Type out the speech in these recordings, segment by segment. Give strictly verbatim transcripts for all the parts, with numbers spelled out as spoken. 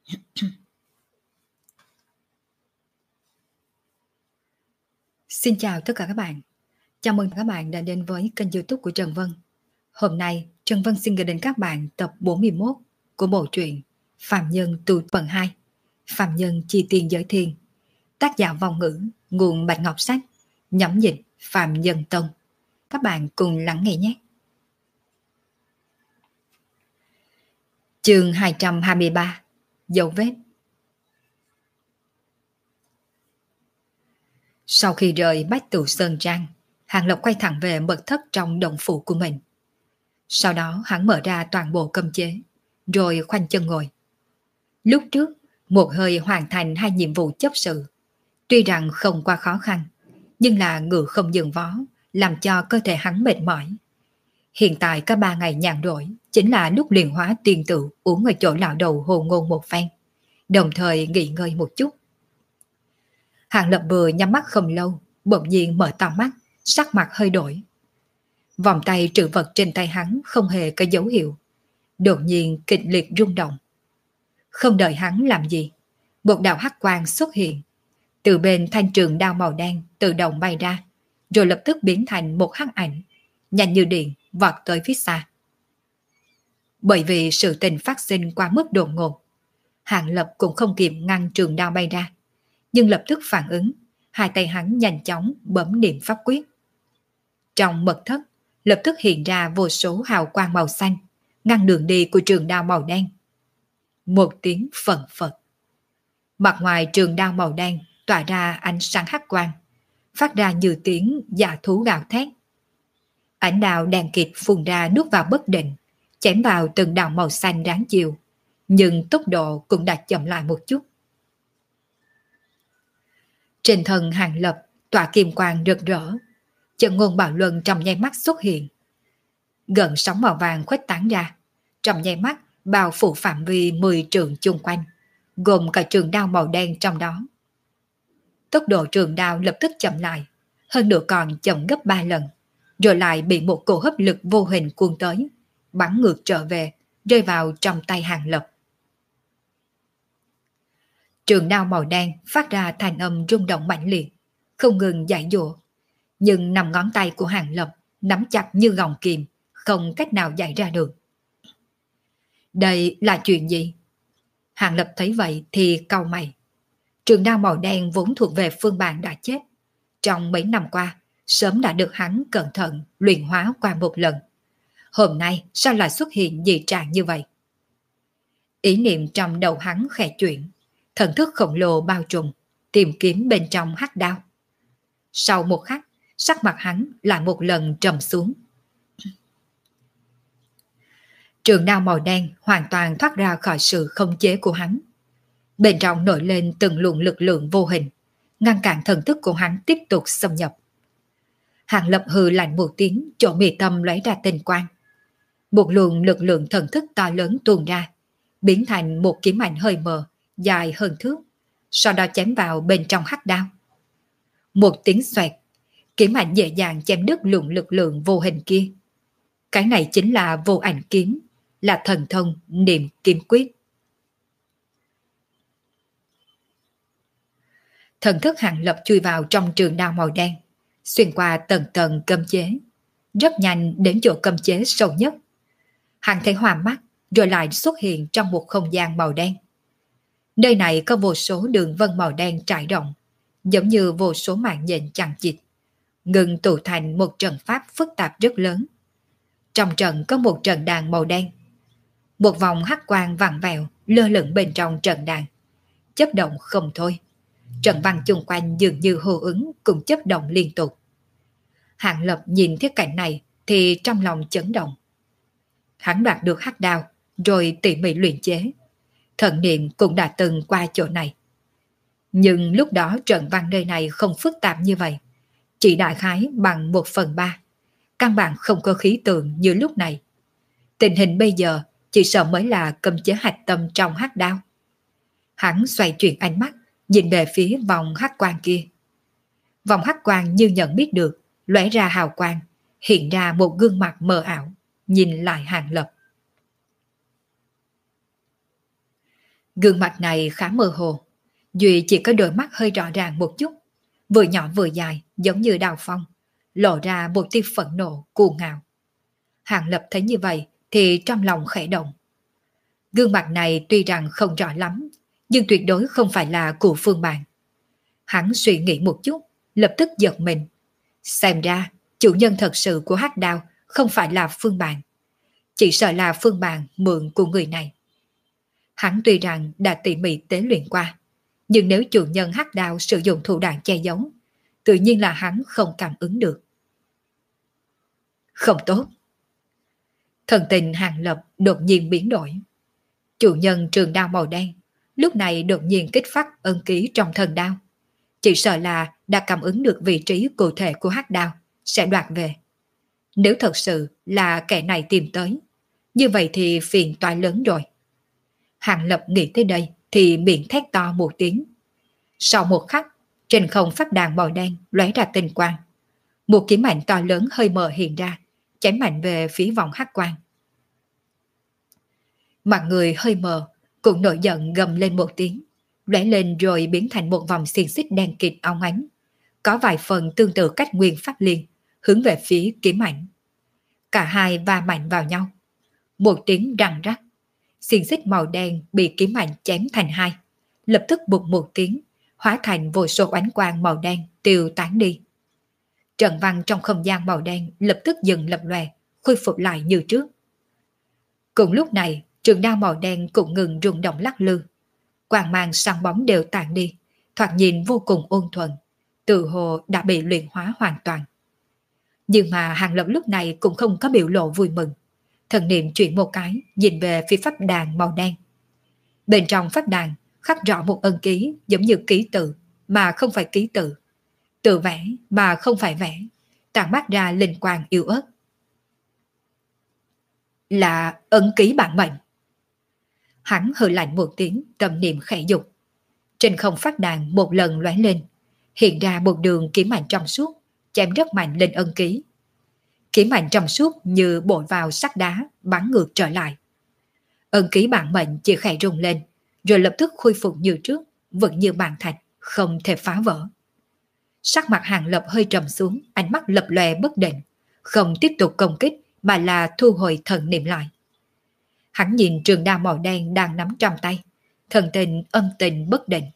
Xin chào tất cả các bạn. Chào mừng các bạn đã đến với kênh YouTube của Trần Vân. Hôm nay, Trần Vân xin gửi đến các bạn tập bốn mươi mốt của bộ truyện Phàm Nhân Tu phần hai, Phàm Nhân Chi Tiền Giới Thiên. Tác giả Vong Ngữ, nguồn Bạch Ngọc Sách, nhóm dịch Phàm Nhân Tông. Các bạn cùng lắng nghe nhé. Chương hai trăm hai mươi ba, Dấu vết. Sau khi rời Bách Tụ Sơn Trang, Hàng Lập quay thẳng về mật thất trong động phủ của mình. Sau đó hắn mở ra toàn bộ cấm chế, rồi khoanh chân ngồi. Lúc trước, một hơi hoàn thành hai nhiệm vụ chấp sự. Tuy rằng không quá khó khăn, nhưng là ngựa không dừng vó, làm cho cơ thể hắn mệt mỏi. Hiện tại cả ba ngày nhàn rỗi, chính là lúc luyện hóa tiền tự uống ở chỗ lão đầu hồ ngôn một phen, đồng thời nghỉ ngơi một chút. Hàng Lập vừa nhắm mắt không lâu, bỗng nhiên mở to mắt, sắc mặt hơi đổi. Vòng tay trữ vật trên tay hắn không hề có dấu hiệu, đột nhiên kịch liệt rung động. Không đợi hắn làm gì, một đạo hắc quang xuất hiện, từ bên thanh trường đao màu đen tự động bay ra, rồi lập tức biến thành một hắc ảnh, nhanh như điện vọt tới phía xa. Bởi vì sự tình phát sinh quá mức đột ngột, Hàng Lập cũng không kịp ngăn trường đao bay ra, nhưng lập tức phản ứng, hai tay hắn nhanh chóng bấm niệm pháp quyết. Trong mật thất, lập tức hiện ra vô số hào quang màu xanh, ngăn đường đi của trường đao màu đen. Một tiếng phận phật. Mặt ngoài trường đao màu đen tỏa ra ánh sáng hắc quang, phát ra như tiếng dạ thú gào thét. Ánh đao đèn kịt phun ra nuốt vào bất định, chém vào từng đạo màu xanh đáng chiều, nhưng tốc độ cũng đã chậm lại một chút. Trên thân Hàng Lập tỏa kim quang rực rỡ, trận ngôn bảo luân trong nháy mắt xuất hiện. Gần sóng màu vàng khuếch tán ra, trong nháy mắt bao phủ phạm vi mười trượng chung quanh, gồm cả trường đao màu đen trong đó. Tốc độ trường đao lập tức chậm lại, hơn nữa còn chậm gấp ba lần, rồi lại bị một cổ hấp lực vô hình cuốn tới, bắn ngược trở về, rơi vào trong tay Hàng Lập. Trường đao màu đen phát ra thanh âm rung động mạnh liệt, không ngừng giãy giụa, nhưng nằm ngón tay của Hàng Lập nắm chặt như gọng kìm, không cách nào giãy ra được. Đây là chuyện gì? Hàng Lập thấy vậy thì cau mày. Trường đao màu đen vốn thuộc về Phương Bạn đã chết, trong mấy năm qua sớm đã được hắn cẩn thận luyện hóa qua một lần. Hôm nay sao lại xuất hiện dị trạng như vậy? Ý niệm trong đầu hắn khẽ chuyển, thần thức khổng lồ bao trùm, tìm kiếm bên trong hắc đao. Sau một khắc, sắc mặt hắn lại một lần trầm xuống. Trường đao màu đen hoàn toàn thoát ra khỏi sự khống chế của hắn. Bên trong nổi lên từng luồng lực lượng vô hình, ngăn cản thần thức của hắn tiếp tục xâm nhập. Hàng Lập hừ lạnh một tiếng, chỗ mi tâm lóe ra tinh quang. Một luồng lực lượng thần thức to lớn tuôn ra, biến thành một kiếm ảnh hơi mờ, dài hơn thước, sau đó chém vào bên trong hắc đao. Một tiếng xoẹt, kiếm ảnh dễ dàng chém đứt luồng lực lượng vô hình kia. Cái này chính là vô ảnh kiếm, là thần thông niệm kiếm quyết. Thần thức Hàng Lập chui vào trong trường đao màu đen, xuyên qua tầng tầng cấm chế, rất nhanh đến chỗ cấm chế sâu nhất. Hắn thấy hoa mắt, rồi lại xuất hiện trong một không gian màu đen. Nơi này có vô số đường vân màu đen trải rộng, giống như vô số mạng nhện chằng chịt, ngừng tụ thành một trận pháp phức tạp rất lớn. Trong trận có một trận đàn màu đen. Một vòng hắc quang vặn vẹo lơ lửng bên trong trận đàn, chớp động không thôi. Trận văn chung quanh dường như hô ứng cùng chớp động liên tục. Hàng Lập nhìn thấy cảnh này thì trong lòng chấn động. Hắn đoạt được hắc đao, rồi tỉ mỉ luyện chế. Thần niệm cũng đã từng qua chỗ này. Nhưng lúc đó trận văn nơi này không phức tạp như vậy, chỉ đại khái bằng một phần ba, căn bản không có khí tượng như lúc này. Tình hình bây giờ chỉ sợ mới là cấm chế hạch tâm trong hắc đao. Hắn xoay chuyển ánh mắt, nhìn về phía vòng hắc quang kia. Vòng hắc quang như nhận biết được, lóe ra hào quang, hiện ra một gương mặt mờ ảo, nhìn lại Hàng Lập. Gương mặt này khá mơ hồ, duy chỉ có đôi mắt hơi rõ ràng một chút, vừa nhỏ vừa dài giống như đào phong, lộ ra một tia phẫn nộ cuồng ngạo. Hàng Lập thấy như vậy thì trong lòng khẽ động. Gương mặt này tuy rằng không rõ lắm, nhưng tuyệt đối không phải là của Phương Bàn. Hắn suy nghĩ một chút, lập tức giật mình. Xem ra, chủ nhân thật sự của hắc đao không phải là Phương Bàn. Chỉ sợ là Phương Bàn mượn của người này. Hắn tuy rằng đã tỉ mỉ tế luyện qua, nhưng nếu chủ nhân hắc đao sử dụng thủ đoạn che giấu, tự nhiên là hắn không cảm ứng được. Không tốt. Thần tình Hàng Lập đột nhiên biến đổi. Chủ nhân trường đao màu đen lúc này đột nhiên kích phát ân ký trong thần đao. Chỉ sợ là đã cảm ứng được vị trí cụ thể của hắc đao, sẽ đoạt về. Nếu thật sự là kẻ này tìm tới, như vậy thì phiền toái lớn rồi. Hàng Lập nghĩ tới đây thì miệng thét to một tiếng. Sau một khắc, trên không phát đàn màu đen lóe ra tinh quang. Một kiếm mạnh to lớn hơi mờ hiện ra, chém mạnh về phía vòng hắc quang. Mặt người hơi mờ, cũng nổi giận gầm lên một tiếng, lóe lên rồi biến thành một vòng xiềng xích đen kịt óng ánh, có vài phần tương tự cách nguyên pháp liên, hướng về phía kiếm mạnh. Cả hai va mạnh vào nhau. Một tiếng răng rắc, xiềng xích màu đen bị kiếm mạnh chém thành hai, lập tức bụt một tiếng, hóa thành vô số ánh quang màu đen tiêu tán đi. Trận văn trong không gian màu đen lập tức dừng lập lòe, khôi phục lại như trước. Cùng lúc này, trường đao màu đen cũng ngừng rung động lắc lư. Quang mang sáng bóng đều tàn đi, thoạt nhìn vô cùng ôn thuần, tự hồ đã bị luyện hóa hoàn toàn. Nhưng mà Hàng Lập lúc này cũng không có biểu lộ vui mừng. Thần niệm chuyển một cái, nhìn về phía pháp đàn màu đen. Bên trong pháp đàn khắc rõ một ân ký giống như ký tự mà không phải ký tự, tự vẽ mà không phải vẽ, tản mát ra linh quang yếu ớt. Là ấn ký bản mệnh. Hắn hừ lạnh một tiếng, tâm niệm khẽ dục. Trên không phát đàn một lần lóe lên, hiện ra một đường kiếm mạnh trong suốt, chém rất mạnh lên ân ký. Kiếm mạnh trong suốt như bội vào sắt đá, bắn ngược trở lại. Ân ký bản mệnh chỉ khẽ rung lên, rồi lập tức khôi phục như trước, vẫn như bàn thạch, không thể phá vỡ. Sắc mặt Hàng Lập hơi trầm xuống, ánh mắt lập lòe bất định, không tiếp tục công kích mà là thu hồi thần niệm lại. Hắn nhìn trường đao màu đen đang nắm trong tay, thần tình âm tình bất định.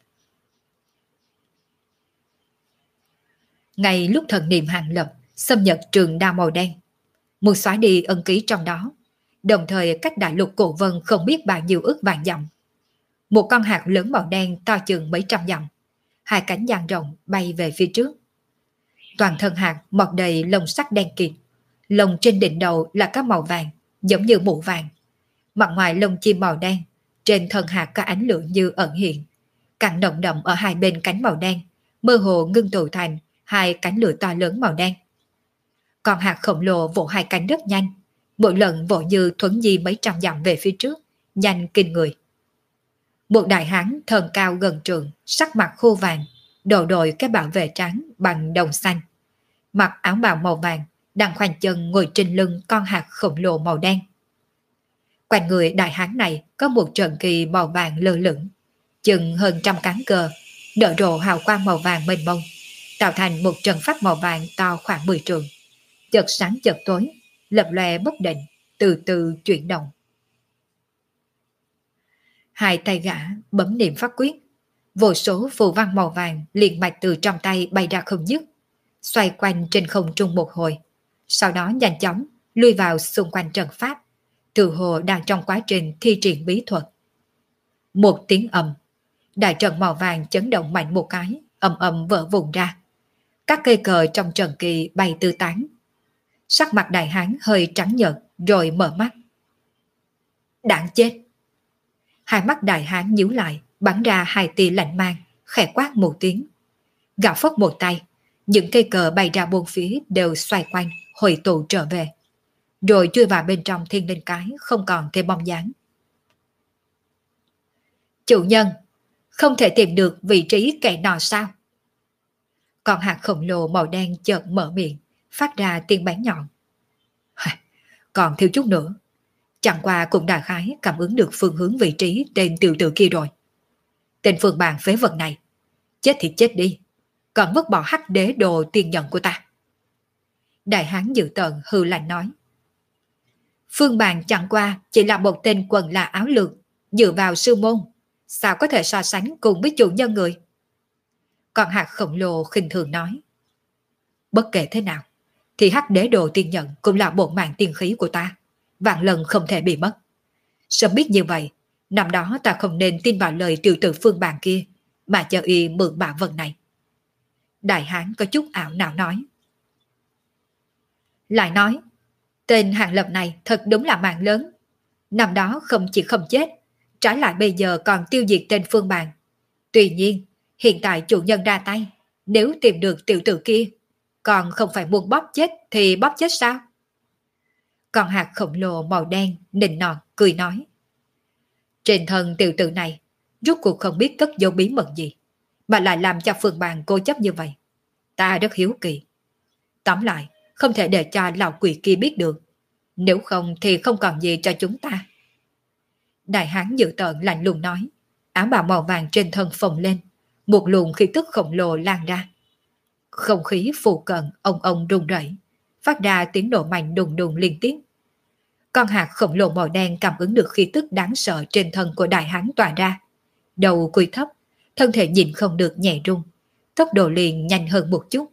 Ngay lúc thần niệm Hàng Lập xâm nhập trường đao màu đen, muốn xóa đi ân ký trong đó, đồng thời cách đại lục cổ vân không biết bao nhiêu ước vạn dặm. Một con hạt lớn màu đen to chừng mấy trăm dặm, hai cánh dang rộng bay về phía trước. Toàn thân hạt mọc đầy lông sắc đen kịt, lông trên đỉnh đầu là các màu vàng, giống như mũ vàng. Mặt ngoài lông chim màu đen, trên thân hạt có ánh lửa như ẩn hiện. Càng động đậm ở hai bên cánh màu đen, mơ hồ ngưng tụ thành hai cánh lửa to lớn màu đen. Còn hạt khổng lồ vỗ hai cánh rất nhanh, mỗi lần vỗ như thuấn di mấy trăm dặm về phía trước, nhanh kinh người. Một đại hán thân cao gần trượng, sắc mặt khô vàng, đầu đội cái bảo vệ trắng bằng đồng xanh. Mặc áo bào màu vàng, đang khoanh chân ngồi trên lưng con hạt khổng lồ màu đen. Quanh người đại hán này có một trận kỳ màu vàng lơ lửng, chừng hơn trăm cán cờ, nở rộ hào quang màu vàng mênh mông, tạo thành một trận pháp màu vàng to khoảng mười trượng. Chợt sáng chợt tối, lập lòe bất định, từ từ chuyển động. Hai tay gã bấm niệm pháp quyết, vô số phù văn màu vàng liền mạch từ trong tay bay ra không dứt, xoay quanh trên không trung một hồi, sau đó nhanh chóng lui vào xung quanh trận pháp, tự hồ đang trong quá trình thi triển bí thuật. Một tiếng ầm, đại trận màu vàng chấn động mạnh một cái, ầm ầm vỡ vụn ra. Các cây cờ trong trận kỳ bay tứ tán. Sắc mặt đại hán hơi trắng nhợt rồi mở mắt. Đáng chết! Hai mắt đại hán nhíu lại, bắn ra hai tia lạnh mang, khẽ quát một tiếng. Gạo phất một tay, những cây cờ bay ra bốn phía đều xoay quanh, hồi tụ trở về. Rồi chui vào bên trong thiên linh cái, không còn thêm bóng dáng. Chủ nhân, không thể tìm được vị trí kẻ nọ sao? Còn hạt khổng lồ màu đen chợt mở miệng, phát ra tiếng bén nhọn. Còn thiếu chút nữa, Chẳng qua cũng đại khái cảm ứng được phương hướng vị trí tên tiểu tử kia rồi. Tên phương bàn phế vật này, chết thì chết đi, còn vứt bỏ hắc đế đồ tiên nhận của ta. Đại hán dự tợn hư lạnh nói. Phương bàn chẳng qua chỉ là một tên quần là áo lược, dựa vào sư môn, sao có thể so sánh cùng với chủ nhân người? Còn hạt khổng lồ khinh thường nói. Bất kể thế nào, thì hắc đế đồ tiên nhận cũng là bộ mạng tiên khí của ta, vạn lần không thể bị mất. Sớm biết như vậy, năm đó ta không nên tin vào lời tiểu tử phương bàn kia, mà cho y mượn bảo vật này. Đại hán có chút ảo não nói. Lại nói, tên Hàng Lập này thật đúng là mạng lớn. Năm đó không chỉ không chết, trái lại bây giờ còn tiêu diệt tên phương bàn. Tuy nhiên, hiện tại chủ nhân ra tay, nếu tìm được tiểu tử kia, còn không phải muốn bóp chết thì bóp chết sao? Còn hạt khổng lồ màu đen, nịnh nọt, cười nói. Trên thân tiểu tử này, rốt cuộc không biết cất dấu bí mật gì, mà lại làm cho phương bàn cố chấp như vậy. Ta rất hiếu kỳ. Tóm lại, không thể để cho lão quỷ kia biết được. Nếu không thì không còn gì cho chúng ta. Đại hán dự tợn lạnh lùng nói. Áo bào màu vàng trên thân phồng lên. Một luồng khí tức khổng lồ lan ra. Không khí phù cận ông ông rung rẩy, phát ra tiếng nổ mạnh đùng đùng liên tiếp. Con hạt khổng lồ màu đen cảm ứng được khí tức đáng sợ trên thân của đại hán tỏa ra. Đầu cúi thấp, thân thể nhìn không được nhẹ rung. Tốc độ liền nhanh hơn một chút.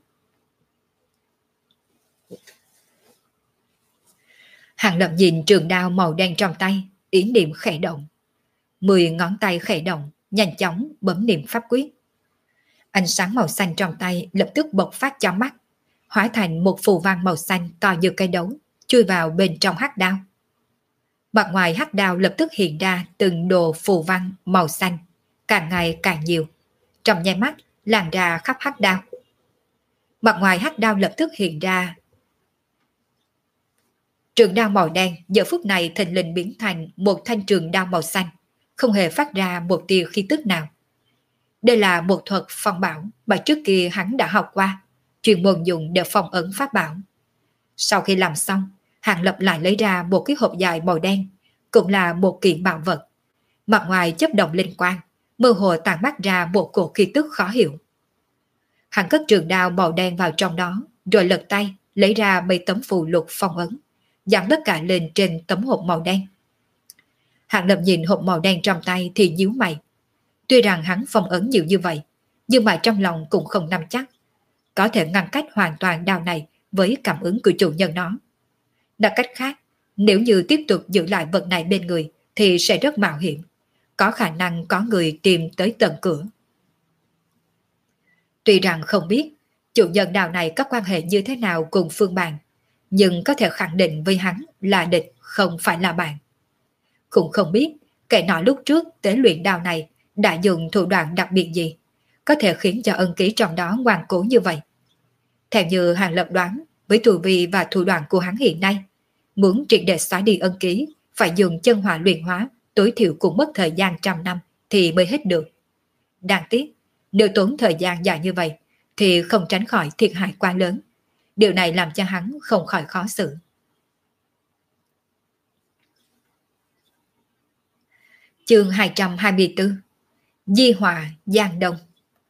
Hàng Lập nhìn trường đao màu đen trong tay, ý niệm khẽ động. Mười ngón tay khẽ động, nhanh chóng bấm niệm pháp quyết. Ánh sáng màu xanh trong tay lập tức bộc phát chói mắt, hóa thành một phù văn màu xanh to như cây đấu, chui vào bên trong hắc đao. Mặt ngoài hắc đao lập tức hiện ra từng đồ phù văn màu xanh, càng ngày càng nhiều, trong nháy mắt lan ra khắp hắc đao. Mặt ngoài hắc đao lập tức hiện ra trường đao màu đen, giờ phút này thình lình biến thành một thanh trường đao màu xanh, không hề phát ra một tia khí tức nào. Đây là một thuật phong bảo mà trước kia hắn đã học qua, chuyên môn dùng để phong ấn pháp bảo. Sau khi làm xong, Hàng Lập lại lấy ra một cái hộp dài màu đen, cũng là một kiện bảo vật. Mặt ngoài chớp động linh quang, mơ hồ tản mát ra một cổ khí tức khó hiểu. Hắn cất trường đao màu đen vào trong đó, rồi lật tay lấy ra mấy tấm phù lục phong ấn, dán tất cả lên trên tấm hộp màu đen. Hàng Lập nhìn hộp màu đen trong tay thì nhíu mày. Tuy rằng hắn phong ấn nhiều như vậy, nhưng mà trong lòng cũng không nắm chắc có thể ngăn cách hoàn toàn đao này với cảm ứng của chủ nhân nó. Nói cách khác, nếu như tiếp tục giữ lại vật này bên người thì sẽ rất mạo hiểm, có khả năng có người tìm tới tận cửa. Tuy rằng không biết chủ nhân đao này có quan hệ như thế nào cùng Phương Bàn, nhưng có thể khẳng định với hắn là địch không phải là bạn. Cũng không biết kẻ nọ lúc trước tế luyện đao này đã dùng thủ đoạn đặc biệt gì, có thể khiến cho ân ký trong đó ngoan cố như vậy. Theo như Hàng Lập đoán, với tu vi và thủ đoạn của hắn hiện nay, muốn triệt để xóa đi ân ký, phải dùng chân hỏa luyện hóa, tối thiểu cũng mất thời gian trăm năm thì mới hết được. Đáng tiếc, nếu tốn thời gian dài như vậy, thì không tránh khỏi thiệt hại quá lớn. Điều này làm cho hắn không khỏi khó xử. Chương hai trăm hai mươi tư. Di Hòa Giang Đông.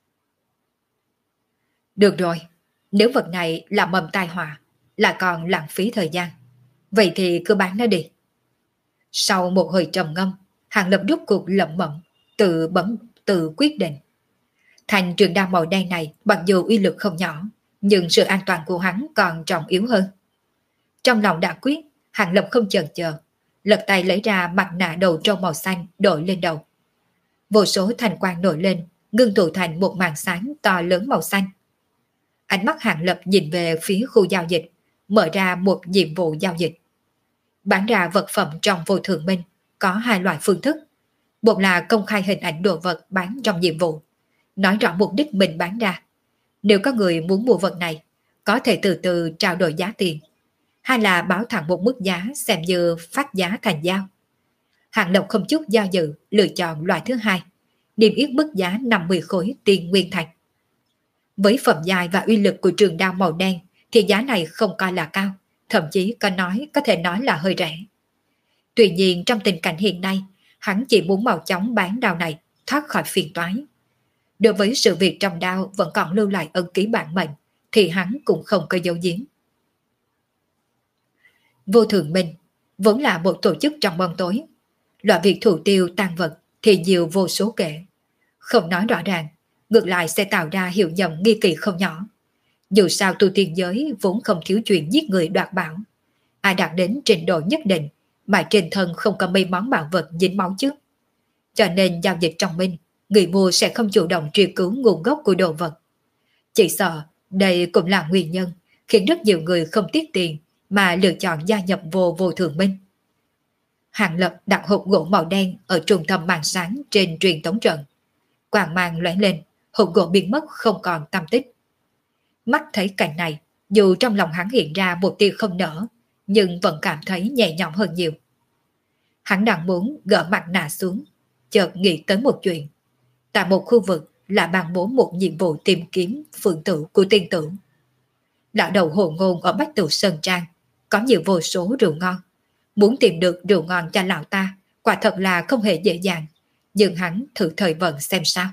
Được rồi, nếu vật này là mầm tai họa, là còn lãng phí thời gian, vậy thì cứ bán nó đi. Sau một hồi trầm ngâm, Hàng Lập rút cuộc lẩm bẩm, tự bấm tự quyết định. Thành trường đao màu đen này mặc dù uy lực không nhỏ, nhưng sự an toàn của hắn còn trọng yếu hơn. Trong lòng đã quyết, Hàng Lập không chần chờ, lật tay lấy ra mặt nạ đầu trâu màu xanh đội lên đầu. Vô số thành quang nổi lên, ngưng tụ thành một màn sáng to lớn màu xanh. Ánh mắt Hàng Lập nhìn về phía khu giao dịch, mở ra một nhiệm vụ giao dịch. Bán ra vật phẩm trong vô thượng minh có hai loại phương thức. Một là công khai hình ảnh đồ vật bán trong nhiệm vụ, nói rõ mục đích mình bán ra. Nếu có người muốn mua vật này, có thể từ từ trao đổi giá tiền. Hai là báo thẳng một mức giá xem như phát giá thành giao. Hàng Lập không chút do dự lựa chọn loại thứ hai, niêm yết mức giá năm mươi khối tiền nguyên thạch. Với phẩm dài và uy lực của trường đao màu đen thì giá này không coi là cao, thậm chí có nói có thể nói là hơi rẻ. Tuy nhiên trong tình cảnh hiện nay, hắn chỉ muốn mau chóng bán đao này, thoát khỏi phiền toái. Đối với sự việc trong đao vẫn còn lưu lại ân ký bản mệnh, thì hắn cũng không có dấu giếm. Vô Thường Minh vốn là một tổ chức trong bóng tối. Loại việc thủ tiêu tàn vật thì nhiều vô số kể. Không nói rõ ràng, ngược lại sẽ tạo ra hiệu nhầm nghi kỳ không nhỏ. Dù sao tu tiên giới vốn không thiếu chuyện giết người đoạt bảo. Ai đạt đến trình độ nhất định mà trên thân không có mấy món bảo vật dính máu chứ. Cho nên giao dịch trong minh, người mua sẽ không chủ động truy cứu nguồn gốc của đồ vật. Chỉ sợ đây cũng là nguyên nhân khiến rất nhiều người không tiếc tiền mà lựa chọn gia nhập vô Vô Thường Minh. Hàng Lập đặt hộp gỗ màu đen ở trung tâm màn sáng trên truyền tống trận. Quang mang lóe lên, hộp gỗ biến mất không còn tăm tích. Mắt thấy cảnh này, dù trong lòng hắn hiện ra một tia không nở, nhưng vẫn cảm thấy nhẹ nhõm hơn nhiều. Hắn đang muốn gỡ mặt nạ xuống, chợt nghĩ tới một chuyện. Tại một khu vực là ban bố một nhiệm vụ tìm kiếm phượng tử của tiên tử. Lão đầu hồ ngôn ở Bách Tụ Sơn Trang có nhiều vô số rượu ngon. Muốn tìm được rượu ngon cho lão ta quả thật là không hề dễ dàng, nhưng hắn thử thời vận xem sao.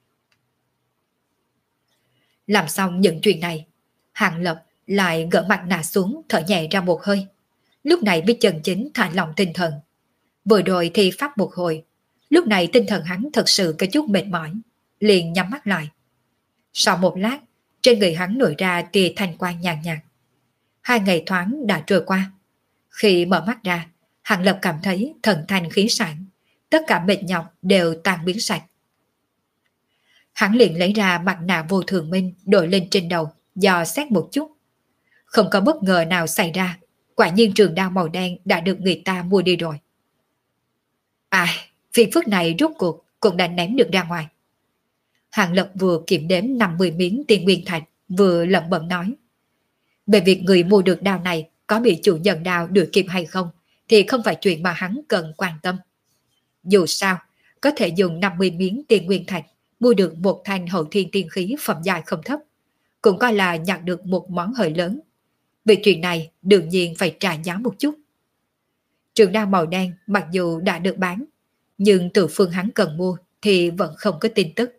Làm xong những chuyện này, Hàng Lập lại gỡ mặt nạ xuống, thở nhẹ ra một hơi. Lúc này mới chân chính thả lòng tinh thần. Vừa rồi thì pháp một hồi, lúc này tinh thần hắn thật sự có chút mệt mỏi, liền nhắm mắt lại. Sau một lát, trên người hắn nổi ra tia thanh quang nhàn nhạt. Hai ngày thoáng đã trôi qua. Khi mở mắt ra, Hàng Lập cảm thấy thần thanh khí sảng, tất cả mệt nhọc đều tan biến sạch. Hắn liền lấy ra mặt nạ Vô Thường Minh đội lên trên đầu, dò xét một chút. Không có bất ngờ nào xảy ra, quả nhiên trường đao màu đen đã được người ta mua đi rồi. Ai, phiền phức này rốt cuộc cũng đã ném được ra ngoài. Hàng Lập vừa kiểm đếm năm mươi miếng tiền nguyên thạch, vừa lẩm bẩm nói. Về việc người mua được đao này có bị chủ nhân đao đuổi kịp hay không, thì không phải chuyện mà hắn cần quan tâm. Dù sao, có thể dùng năm mươi miếng tiền nguyên thạch mua được một thanh hậu thiên tiên khí phẩm giai không thấp, cũng coi là nhặt được một món hời lớn. Vì chuyện này đương nhiên phải trả giá một chút. Trường đao màu đen mặc dù đã được bán, nhưng từ phương hắn cần mua thì vẫn không có tin tức.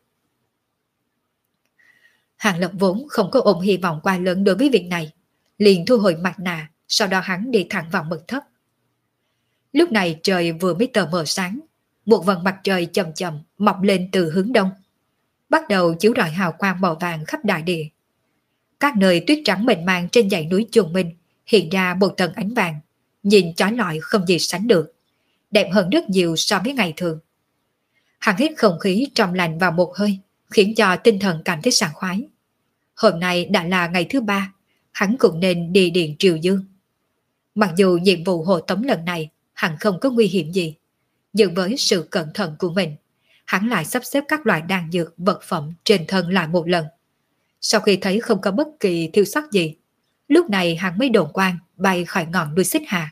Hàng Lập vốn không có ôm hy vọng quá lớn đối với việc này, liền thu hồi mặt nạ, sau đó hắn đi thẳng vào mật thất. Lúc này trời vừa mới tờ mờ sáng, một vầng mặt trời chậm chậm mọc lên từ hướng đông, bắt đầu chiếu rọi hào quang màu vàng khắp đại địa. Các nơi tuyết trắng mịn màng trên dãy núi Trùng Minh hiện ra một tầng ánh vàng, nhìn chói lọi không gì sánh được, đẹp hơn rất nhiều so với ngày thường. Hắn hít không khí trong lành vào một hơi, khiến cho tinh thần cảm thấy sảng khoái. Hôm nay đã là ngày thứ ba, hắn cũng nên đi điện Triều Dương. Mặc dù nhiệm vụ hộ tống lần này hắn không có nguy hiểm gì, nhưng với sự cẩn thận của mình, hắn lại sắp xếp các loại đan dược vật phẩm trên thân lại một lần. Sau khi thấy không có bất kỳ thiếu sót gì, lúc này hắn mới đồn quang bay khỏi ngọn núi Xích Hà.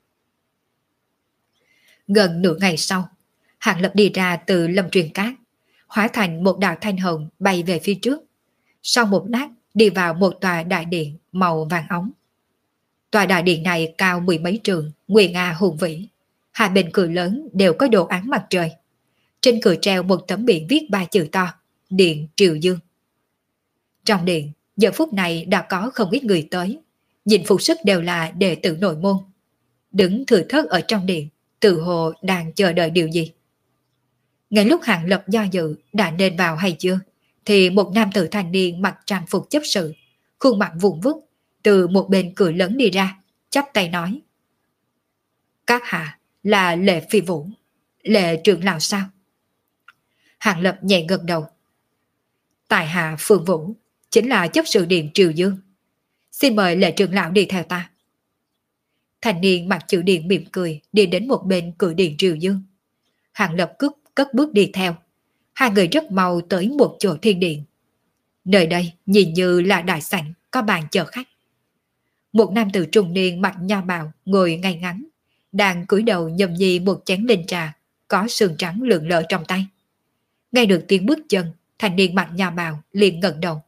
Gần nửa ngày sau, Hàng Lập đi ra từ Lâm Truyền Cát, hóa thành một đạo thanh hồng bay về phía trước. Sau một lát đi vào một tòa đại điện màu vàng óng. Tòa đại điện này cao mười mấy trường, nguy nga hùng vĩ. Hai bên cửa lớn đều có đồ án mặt trời. Trên cửa treo một tấm biển viết ba chữ to: Điện Triều Dương. Trong điện, giờ phút này đã có không ít người tới. Nhìn phục sức đều là đệ tử nội môn. Đứng thưa thớt ở trong điện, tự hồ đang chờ đợi điều gì. Ngay lúc Hàng Lập do dự đã nên vào hay chưa, thì một nam tử thanh niên mặc trang phục chấp sự, khuôn mặt vùng vức, từ một bên cửa lớn đi ra, chắp tay nói: Các hạ là Lệ Phi Vũ, Lệ trưởng lão sao? Hàng Lập nhẹ gật đầu. Tại hạ Phương Vũ, chính là chấp sự điện Triều Dương. Xin mời Lệ trưởng lão đi theo ta. Thanh niên mặc chữ điện mỉm cười đi đến một bên cửa điện Triều Dương. Hàng Lập cất cất bước đi theo. Hai người rất mau tới một chỗ thiên điện. Nơi đây nhìn như là đại sảnh có bàn chờ khách. Một nam tử trung niên mặc nho bào ngồi ngay ngắn, đang cúi đầu nhâm nhi một chén linh trà có sườn trắng lượn lờ trong tay. Nghe được tiếng bước chân, thanh niên mặc nho bào liền ngẩng đầu.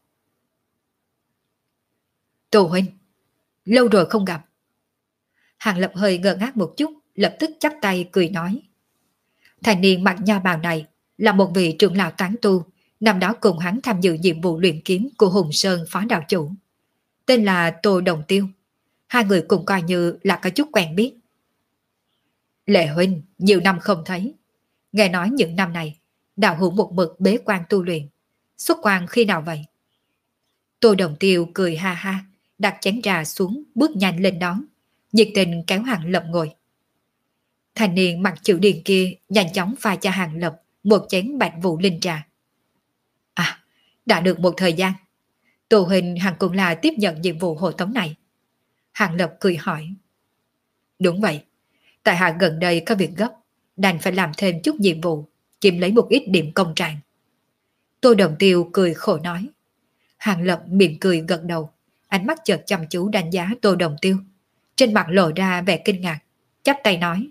Tô huynh, lâu rồi không gặp. Hàng Lập hơi ngơ ngác một chút, lập tức chắp tay cười nói. Thanh niên mặc nho bào này là một vị trưởng lão tán tu, năm đó cùng hắn tham dự nhiệm vụ luyện kiếm của Hùng Sơn phó đạo chủ. Tên là Tô Đồng Tiêu. Hai người cũng coi như là có chút quen biết. Lệ huynh, nhiều năm không thấy. Nghe nói những năm này, đạo hữu một mực bế quan tu luyện. Xuất quan khi nào vậy? Tô Đồng Tiêu cười ha ha, đặt chén trà xuống, bước nhanh lên đón, nhiệt tình kéo Hàng Lập ngồi. Thanh niên mặc chữ điền kia nhanh chóng pha cho Hàng Lập một chén bạch vụ linh trà. À, đã được một thời gian. Tô huynh hẳn cũng là tiếp nhận nhiệm vụ hộ tống này. Hàng Lập cười hỏi. Đúng vậy, tại hạ gần đây có việc gấp, đành phải làm thêm chút nhiệm vụ, kiếm lấy một ít điểm công trạng. Tô Đồng Tiêu cười khổ nói. Hàng Lập mỉm cười gật đầu, ánh mắt chợt chăm chú đánh giá Tô Đồng Tiêu. Trên mặt lộ ra vẻ kinh ngạc, chắp tay nói.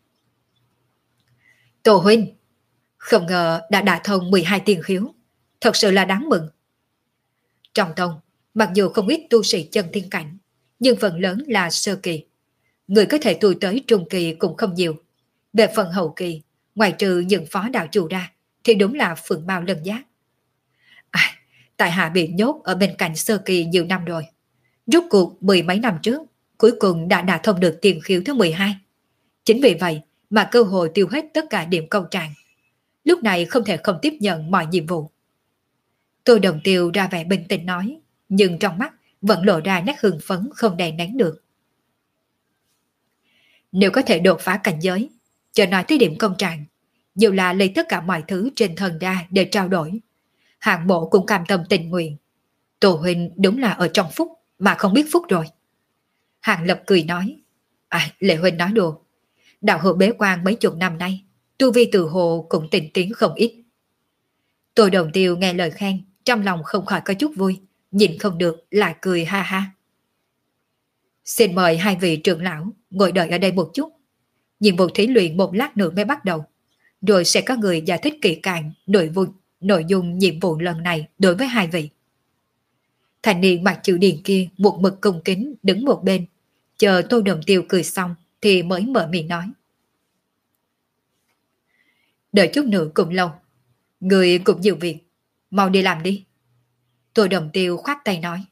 Tô huynh, không ngờ đã đả thông mười hai tiền khiếu, thật sự là đáng mừng. Trong tông, mặc dù không ít tu sĩ chân thiên cảnh, nhưng phần lớn là sơ kỳ. Người có thể tu tới trung kỳ cũng không nhiều. Về phần hậu kỳ, ngoài trừ những phó đạo chủ ra, thì đúng là phượng mao lân giác. À, tại hạ bị nhốt ở bên cạnh sơ kỳ nhiều năm rồi. Rốt cuộc mười mấy năm trước, cuối cùng đã đả thông được tiền khiếu thứ mười hai. Chính vì vậy mà cơ hội tiêu hết tất cả điểm công trạng. Lúc này không thể không tiếp nhận mọi nhiệm vụ. Tô Đồng Tiêu ra vẻ bình tĩnh nói, nhưng trong mắt vẫn lộ ra nét hưng phấn không đè nén được. Nếu có thể đột phá cảnh giới, chờ nói tới điểm công trạng, dù là lấy tất cả mọi thứ trên thân ra để trao đổi, hạng mộ cũng cam tâm tình nguyện. Tô huynh đúng là ở trong phúc mà không biết phúc rồi. Hàng Lập cười nói. À, Lệ huynh nói đùa. Đạo hữu bế quan mấy chục năm nay, tu vi từ hồ cũng tinh tiến không ít. Tô Đồng Tiêu nghe lời khen, trong lòng không khỏi có chút vui, nhìn không được lại cười ha ha. Xin mời hai vị trưởng lão ngồi đợi ở đây một chút. Nhiệm vụ thí luyện một lát nữa mới bắt đầu, rồi sẽ có người giải thích kỹ càng nội dung, nội dung nhiệm vụ lần này đối với hai vị. Thành niên mặc chữ điền kia một mực cung kính đứng một bên, chờ Tô Đồng Tiêu cười xong thì mới mở miệng nói. Đợi chút nữa cũng lâu, người cũng nhiều việc, mau đi làm đi. Tô Đồng Tiêu khoát tay nói.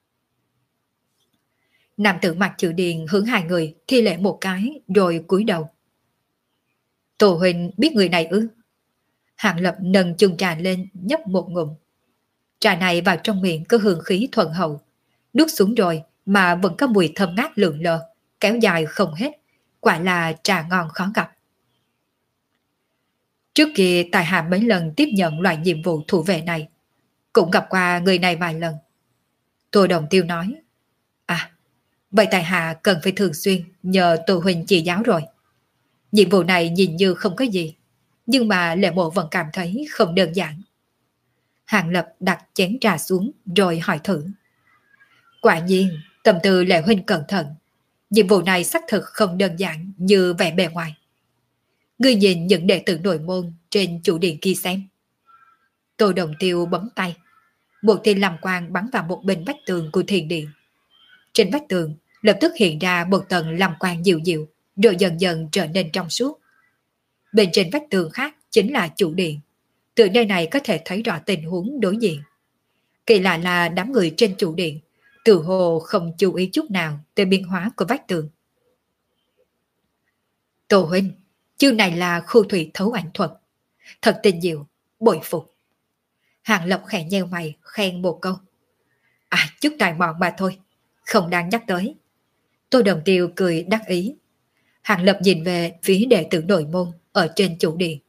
Nam tử mặc chữ điền hướng hai người thi lễ một cái rồi cúi đầu. Tô huynh biết người này ư? Hàng Lập nâng chung trà lên nhấp một ngụm. Trà này vào trong miệng có hương khí thuần hậu, nuốt xuống rồi mà vẫn có mùi thơm ngát lượn lờ, kéo dài không hết, quả là trà ngon khó gặp. Trước kia tài hạ mấy lần tiếp nhận loại nhiệm vụ thủ vệ này, cũng gặp qua người này vài lần. Tô Đồng Tiêu nói. À, vậy tài hạ cần phải thường xuyên nhờ Tô huynh chỉ giáo rồi. Nhiệm vụ này nhìn như không có gì, nhưng mà Lệ Mộ vẫn cảm thấy không đơn giản. Hàng Lập đặt chén trà xuống rồi hỏi thử. Quả nhiên, tâm tư Lệ huynh cẩn thận. Nhiệm vụ này xác thực không đơn giản như vẻ bề ngoài. Ngươi nhìn những đệ tử nội môn trên chủ điện kia xem. Tô Đồng Tiêu bấm tay. Một tia làm quang bắn vào một bên vách tường của thiền điện. Trên vách tường lập tức hiện ra một tầng làm quang dịu dịu, rồi dần dần trở nên trong suốt. Bên trên vách tường khác chính là chủ điện. Từ nơi này có thể thấy rõ tình huống đối diện. Kỳ lạ là đám người trên chủ điện tự hồ không chú ý chút nào tới biến hóa của vách tường. Tô huynh, chương này là khu thủy thấu ảnh thuật. Thật tình diệu, bội phục. Hàng Lập khẽ nheo mày khen một câu. À, chút tài mọn mà thôi, không đáng nhắc tới. Tô Đồng Tiêu cười đắc ý. Hàng Lập nhìn về phía đệ tử nội môn ở trên chủ điện.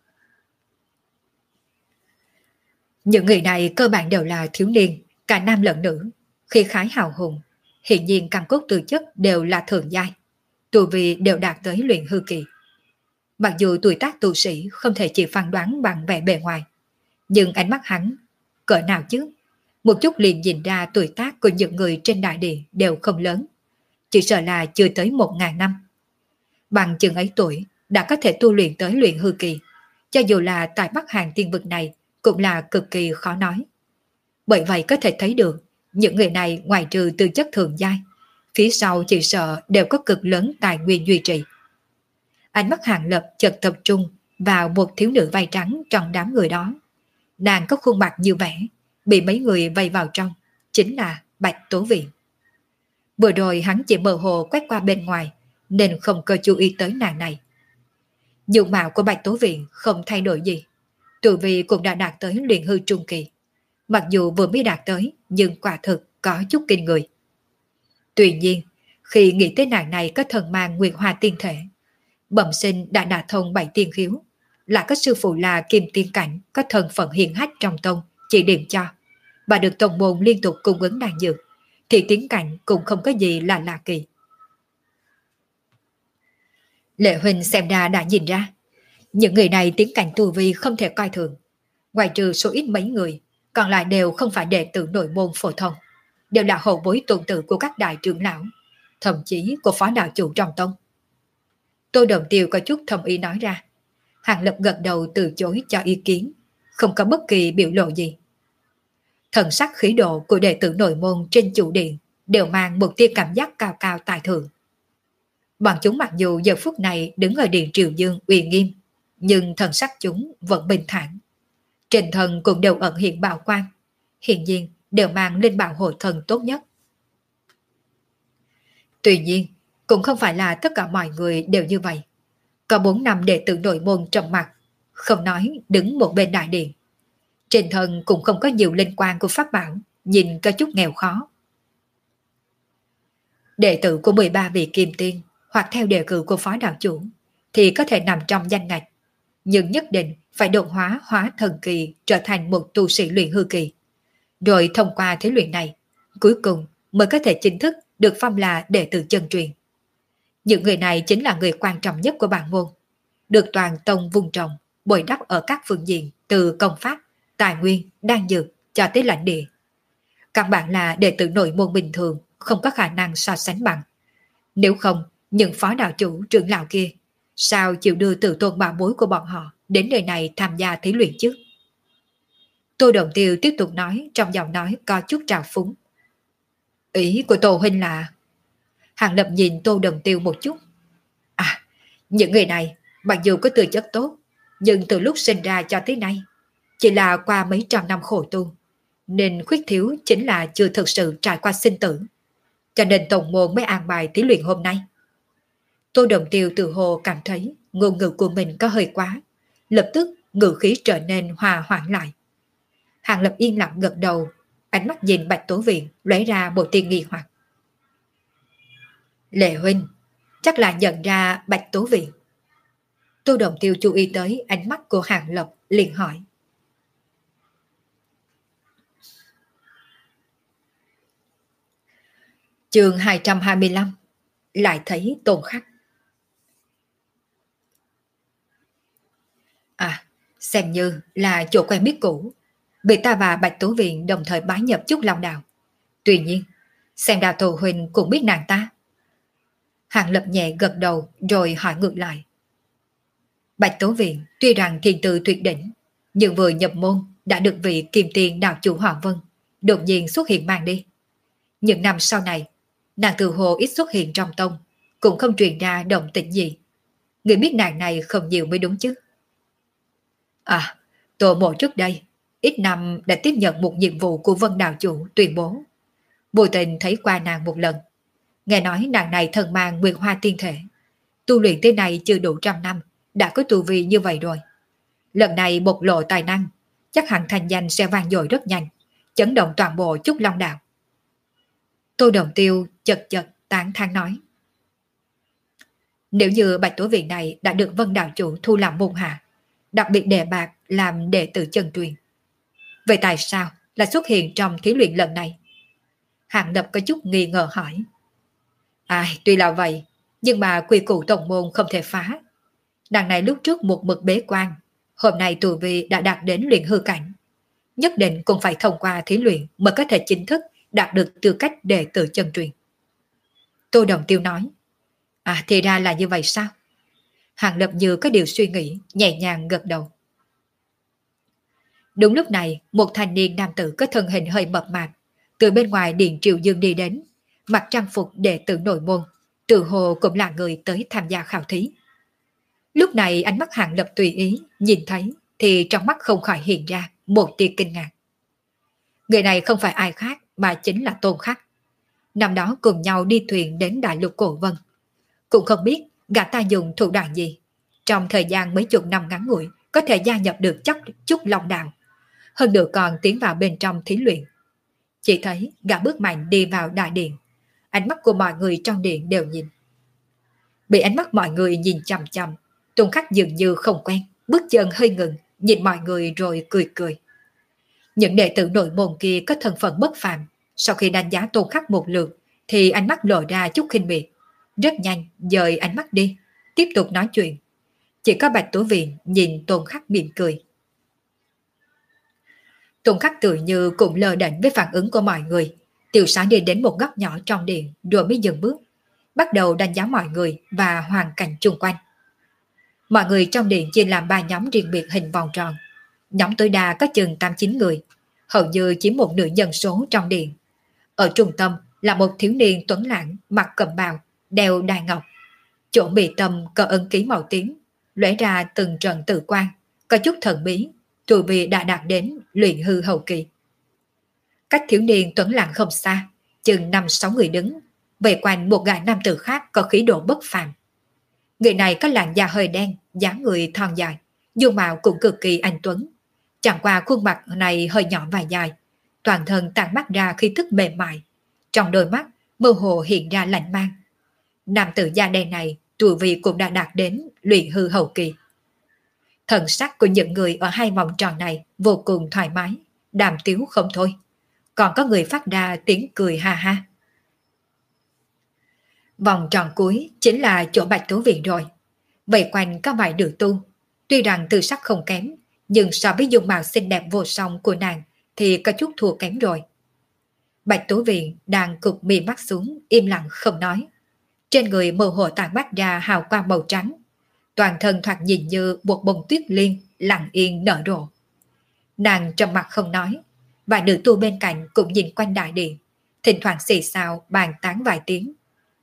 Những người này cơ bản đều là thiếu niên, cả nam lẫn nữ, khí khái hào hùng, hiện nhiên căn cốt tư chất đều là thường giai, tu vi đều đạt tới luyện hư kỳ. Mặc dù tuổi tác tu sĩ không thể chỉ phán đoán bằng vẻ bề ngoài, nhưng ánh mắt hắn, cỡ nào chứ, một chút liền nhìn ra tuổi tác của những người trên đại điện đều không lớn, chỉ sợ là chưa tới một ngàn năm. Bằng chừng ấy tuổi đã có thể tu luyện tới luyện hư kỳ, cho dù là tại Bắc Hàn tiên vực này cũng là cực kỳ khó nói. Bởi vậy có thể thấy được, những người này ngoài trừ tư chất thường giai, phía sau chỉ sợ đều có cực lớn tài nguyên duy trì. Ánh mắt Hàng Lập chợt tập trung vào một thiếu nữ vai trắng trong đám người đó. Nàng có khuôn mặt như vẻ, bị mấy người vây vào trong, chính là Bạch Tố Viện. Vừa rồi hắn chỉ mơ hồ quét qua bên ngoài, nên không cơ chú ý tới nàng này. Dung mạo của Bạch Tố Viện không thay đổi gì, tu vi cũng đã đạt tới luyện hư trung kỳ. Mặc dù vừa mới đạt tới, nhưng quả thực có chút kinh người. Tuy nhiên, khi nghĩ tới nàng này có thần mang Nguyệt Hoa tiên thể, bẩm sinh đã đả thông bảy tiên khiếu, lại có sư phụ là Kim Tiên Cảnh có thân phận hiển hách trong tông chỉ điểm cho, và được tông môn liên tục cung ứng đan dược, thì tiến cảnh cũng không có gì là lạ kỳ. Lệ huynh xem ra đã nhìn ra, những người này tiến cảnh tu vi không thể coi thường. Ngoài trừ số ít mấy người, còn lại đều không phải đệ tử nội môn phổ thông, đều là hậu bối tôn tử của các đại trưởng lão, thậm chí của phó đạo chủ trong tông. Tô Đồng Tiêu có chút thầm ý nói ra. Hàng Lập gật đầu từ chối cho ý kiến, không có bất kỳ biểu lộ gì. Thần sắc khí độ của đệ tử nội môn trên chủ điện đều mang một tia cảm giác cao cao tài thượng. Bọn chúng mặc dù giờ phút này đứng ở điện Triều Dương uy nghiêm, nhưng thần sắc chúng vẫn bình thản. Trên thân cũng đều ẩn hiện bảo quang, hiện nhiên đều mang linh bảo hộ thần tốt nhất. Tuy nhiên, cũng không phải là tất cả mọi người đều như vậy. Có bốn năm đệ tử nội môn trầm mặc, không nói đứng một bên đại điện. Trên thân cũng không có nhiều linh quan của pháp bảo, nhìn có chút nghèo khó. Đệ tử của mười ba vị kim tiên hoặc theo đề cử của phó đạo chủ thì có thể nằm trong danh ngạch, nhưng nhất định phải đột hóa hóa thần kỳ trở thành một tu sĩ luyện hư kỳ. Rồi thông qua thế luyện này, cuối cùng mới có thể chính thức được phong là đệ tử chân truyền. Những người này chính là người quan trọng nhất của bản môn, được toàn tông vun trồng, bồi đắp ở các phương diện từ công pháp, tài nguyên, đan dược cho tới lãnh địa. Căn bản là đệ tử nội môn bình thường không có khả năng so sánh bằng. Nếu không, những phó đạo chủ trưởng lão kia sao chịu đưa tự tôn bảo bối của bọn họ đến nơi này tham gia thí luyện chứ? Tô Đồng Tiêu tiếp tục nói trong giọng nói có chút trào phúng. Ý của Tô huynh là... Hàng Lập nhìn Tô Đồng Tiêu một chút. À, những người này mặc dù có tư chất tốt, nhưng từ lúc sinh ra cho tới nay chỉ là qua mấy trăm năm khổ tu, nên khuyết thiếu chính là chưa thực sự trải qua sinh tử. Cho nên tổng môn mới an bài thí luyện hôm nay. Tô Đồng Tiêu tự hồ cảm thấy ngôn ngữ của mình có hơi quá, lập tức ngữ khí trở nên hòa hoãn lại. Hàng Lập yên lặng gật đầu, ánh mắt nhìn Bạch Tố Viện lóe ra một tia nghi hoặc. Lệ huynh chắc là nhận ra Bạch Tố Viện. Tô Đồng Tiêu chú ý tới ánh mắt của Hàng Lập, liền hỏi. Chương hai trăm hai mươi lăm. Lại thấy Tôn Khắc. À, xem như là chỗ quen biết cũ, bị ta và Bạch Tố Viện đồng thời bái nhập Trúc Long Đạo. Tuy nhiên, xem ra Tô huynh cũng biết nàng ta. Hàng Lập nhẹ gật đầu rồi hỏi ngược lại. Bạch Tố Viện tuy rằng thiên tư tuyệt đỉnh, nhưng vừa nhập môn đã được vị Kim Tiên đạo chủ Hoàng Vân đột nhiên xuất hiện mang đi. Những năm sau này, nàng từ hồ ít xuất hiện trong tông, cũng không truyền ra động tĩnh gì. Người biết nàng này không nhiều mới đúng chứ. À, Tô Mộ trước đây ít năm đã tiếp nhận một nhiệm vụ của Vân đạo chủ tuyên bố. Vô tình thấy qua nàng một lần. Nghe nói nàng này thần mang Nguyệt Hoa tiên thể, tu luyện tới nay chưa đủ trăm năm, đã có tu vi như vậy rồi. Lần này bộc lộ tài năng, chắc hẳn thành danh sẽ vang dội rất nhanh, chấn động toàn bộ Trúc Long Đạo. Tô Đồng Tiêu chật chật tán thán nói. Nếu như Bạch Tố Viện này đã được Vân đạo chủ thu làm môn hạ, đặc biệt đề bạc làm đệ tử chân truyền, vậy tại sao lại xuất hiện trong thí luyện lần này? Hàng Lập có chút nghi ngờ hỏi. Ai, tuy là vậy, nhưng mà quy củ tổng môn không thể phá. Đằng này lúc trước một mực bế quan, hôm nay tu vi đã đạt đến luyện hư cảnh. Nhất định cũng phải thông qua thí luyện mới có thể chính thức đạt được tư cách đệ tử chân truyền. Tô Đồng Tiêu nói. À, thì ra là như vậy sao? Hàng Lập như có điều suy nghĩ, nhẹ nhàng gật đầu. Đúng lúc này, một thanh niên nam tử có thân hình hơi mập mạp từ bên ngoài điện Triều Dương đi đến, mặc trang phục đệ tử nội môn, tự hồ cũng là người tới tham gia khảo thí. Lúc này ánh mắt Hàng Lập tùy ý, nhìn thấy thì trong mắt không khỏi hiện ra một tia kinh ngạc. Người này không phải ai khác mà chính là Tôn Khắc. Năm đó cùng nhau đi thuyền đến đại lục Cổ Vân. Cũng không biết gã ta dùng thủ đoạn gì. Trong thời gian mấy chục năm ngắn ngủi có thể gia nhập được chút, chút long đạo. Hơn nữa còn tiến vào bên trong thí luyện. Chỉ thấy gã bước mạnh đi vào đại điện. Ánh mắt của mọi người trong điện đều nhìn. Bị ánh mắt mọi người nhìn chằm chằm, Tôn Khắc dường như không quen, bước chân hơi ngừng, nhìn mọi người rồi cười cười. Những đệ tử nội môn kia có thân phận bất phàm, sau khi đánh giá Tôn Khắc một lượt thì ánh mắt lộ ra chút khinh miệt, rất nhanh dời ánh mắt đi, tiếp tục nói chuyện. Chỉ có Bạch Tố Viện nhìn Tôn Khắc mỉm cười. Tôn Khắc tự như cũng lờ đễnh với phản ứng của mọi người, tiểu sáng đi đến một góc nhỏ trong điện rồi mới dừng bước, bắt đầu đánh giá mọi người và hoàn cảnh chung quanh. Mọi người trong điện chia làm ba nhóm riêng biệt hình vòng tròn. Nhóm tối đa có chừng tám chín người, hầu như chiếm một nửa dân số trong điện. Ở trung tâm là một thiếu niên tuấn lãng mặc cẩm bào, đeo đai ngọc. Chỗ bị tâm có ấn ký màu tím, lóe ra từng trận tự quan, có chút thần bí, tuổi vì đã đạt đến luyện hư hậu kỳ. Cách thiếu niên tuấn lãng không xa, chừng năm sáu người đứng, về quanh một gã nam tử khác có khí độ bất phàm. Người này có làn da hơi đen, dáng người thon dài, dung mạo cũng cực kỳ anh tuấn. Chẳng qua khuôn mặt này hơi nhỏ và dài, toàn thân tản mắt ra khí thức mềm mại, trong đôi mắt mơ hồ hiện ra lạnh mang. Nam tử da đen này tuổi vì cũng đã đạt đến luyện hư hậu kỳ. Thần sắc của những người ở hai vòng tròn này vô cùng thoải mái, đàm tiếu không thôi. Còn có người phát ra tiếng cười ha ha. Vòng tròn cuối chính là chỗ Bạch Tố Viện rồi. Vây quanh có vài nữ tu, tuy rằng tư sắc không kém, nhưng so với dung mạo xinh đẹp vô song của nàng thì có chút thua kém rồi. Bạch Tố Viện đang cụp mi mắt xuống, im lặng không nói. Trên người mơ hồ tản mắt ra hào quang màu trắng, toàn thân thoạt nhìn như một bông tuyết liên lặng yên nở rộ. Nàng trầm mặt không nói, và nữ tu bên cạnh cũng nhìn quanh đại điện, thỉnh thoảng xì xào bàn tán vài tiếng.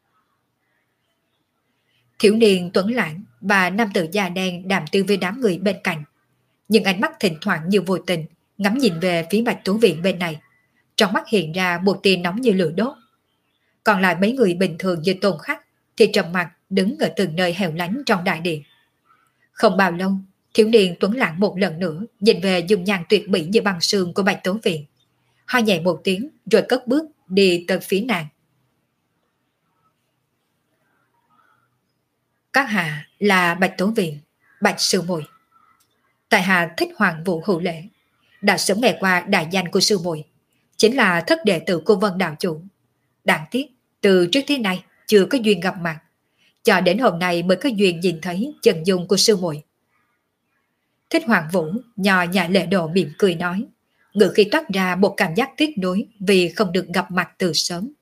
Thiếu niên tuấn lãng và nam tử da đen đàm tư với đám người bên cạnh, nhưng ánh mắt thỉnh thoảng như vô tình ngắm nhìn về phía Bạch Tố Viện bên này, trong mắt hiện ra một tia nóng như lửa đốt. Còn lại mấy người bình thường như Tôn Khắc thì trầm mặt đứng ở từng nơi hẻo lánh trong đại điện. Không bao lâu, thiếu niên tuấn lãng một lần nữa nhìn về dung nhan tuyệt mỹ như băng sương của Bạch Tố Viện, ho nhẹ một tiếng rồi cất bước đi tới phía nàng. Các hạ là Bạch Tố Viện, Bạch sư muội. Tại hạ thích Hoàng Vũ Hữu Lễ, đã sớm nghe qua đại danh của sư muội, chính là thất đệ tử của Vân đạo chủ. Đáng tiếc từ trước thế này chưa có duyên gặp mặt, cho đến hôm nay mới có duyên nhìn thấy chân dung của sư muội. Thích Hoàng Vũ nhò nhã lệ độ mỉm cười nói, ngữ khi toát ra một cảm giác tiếc nuối vì không được gặp mặt từ sớm.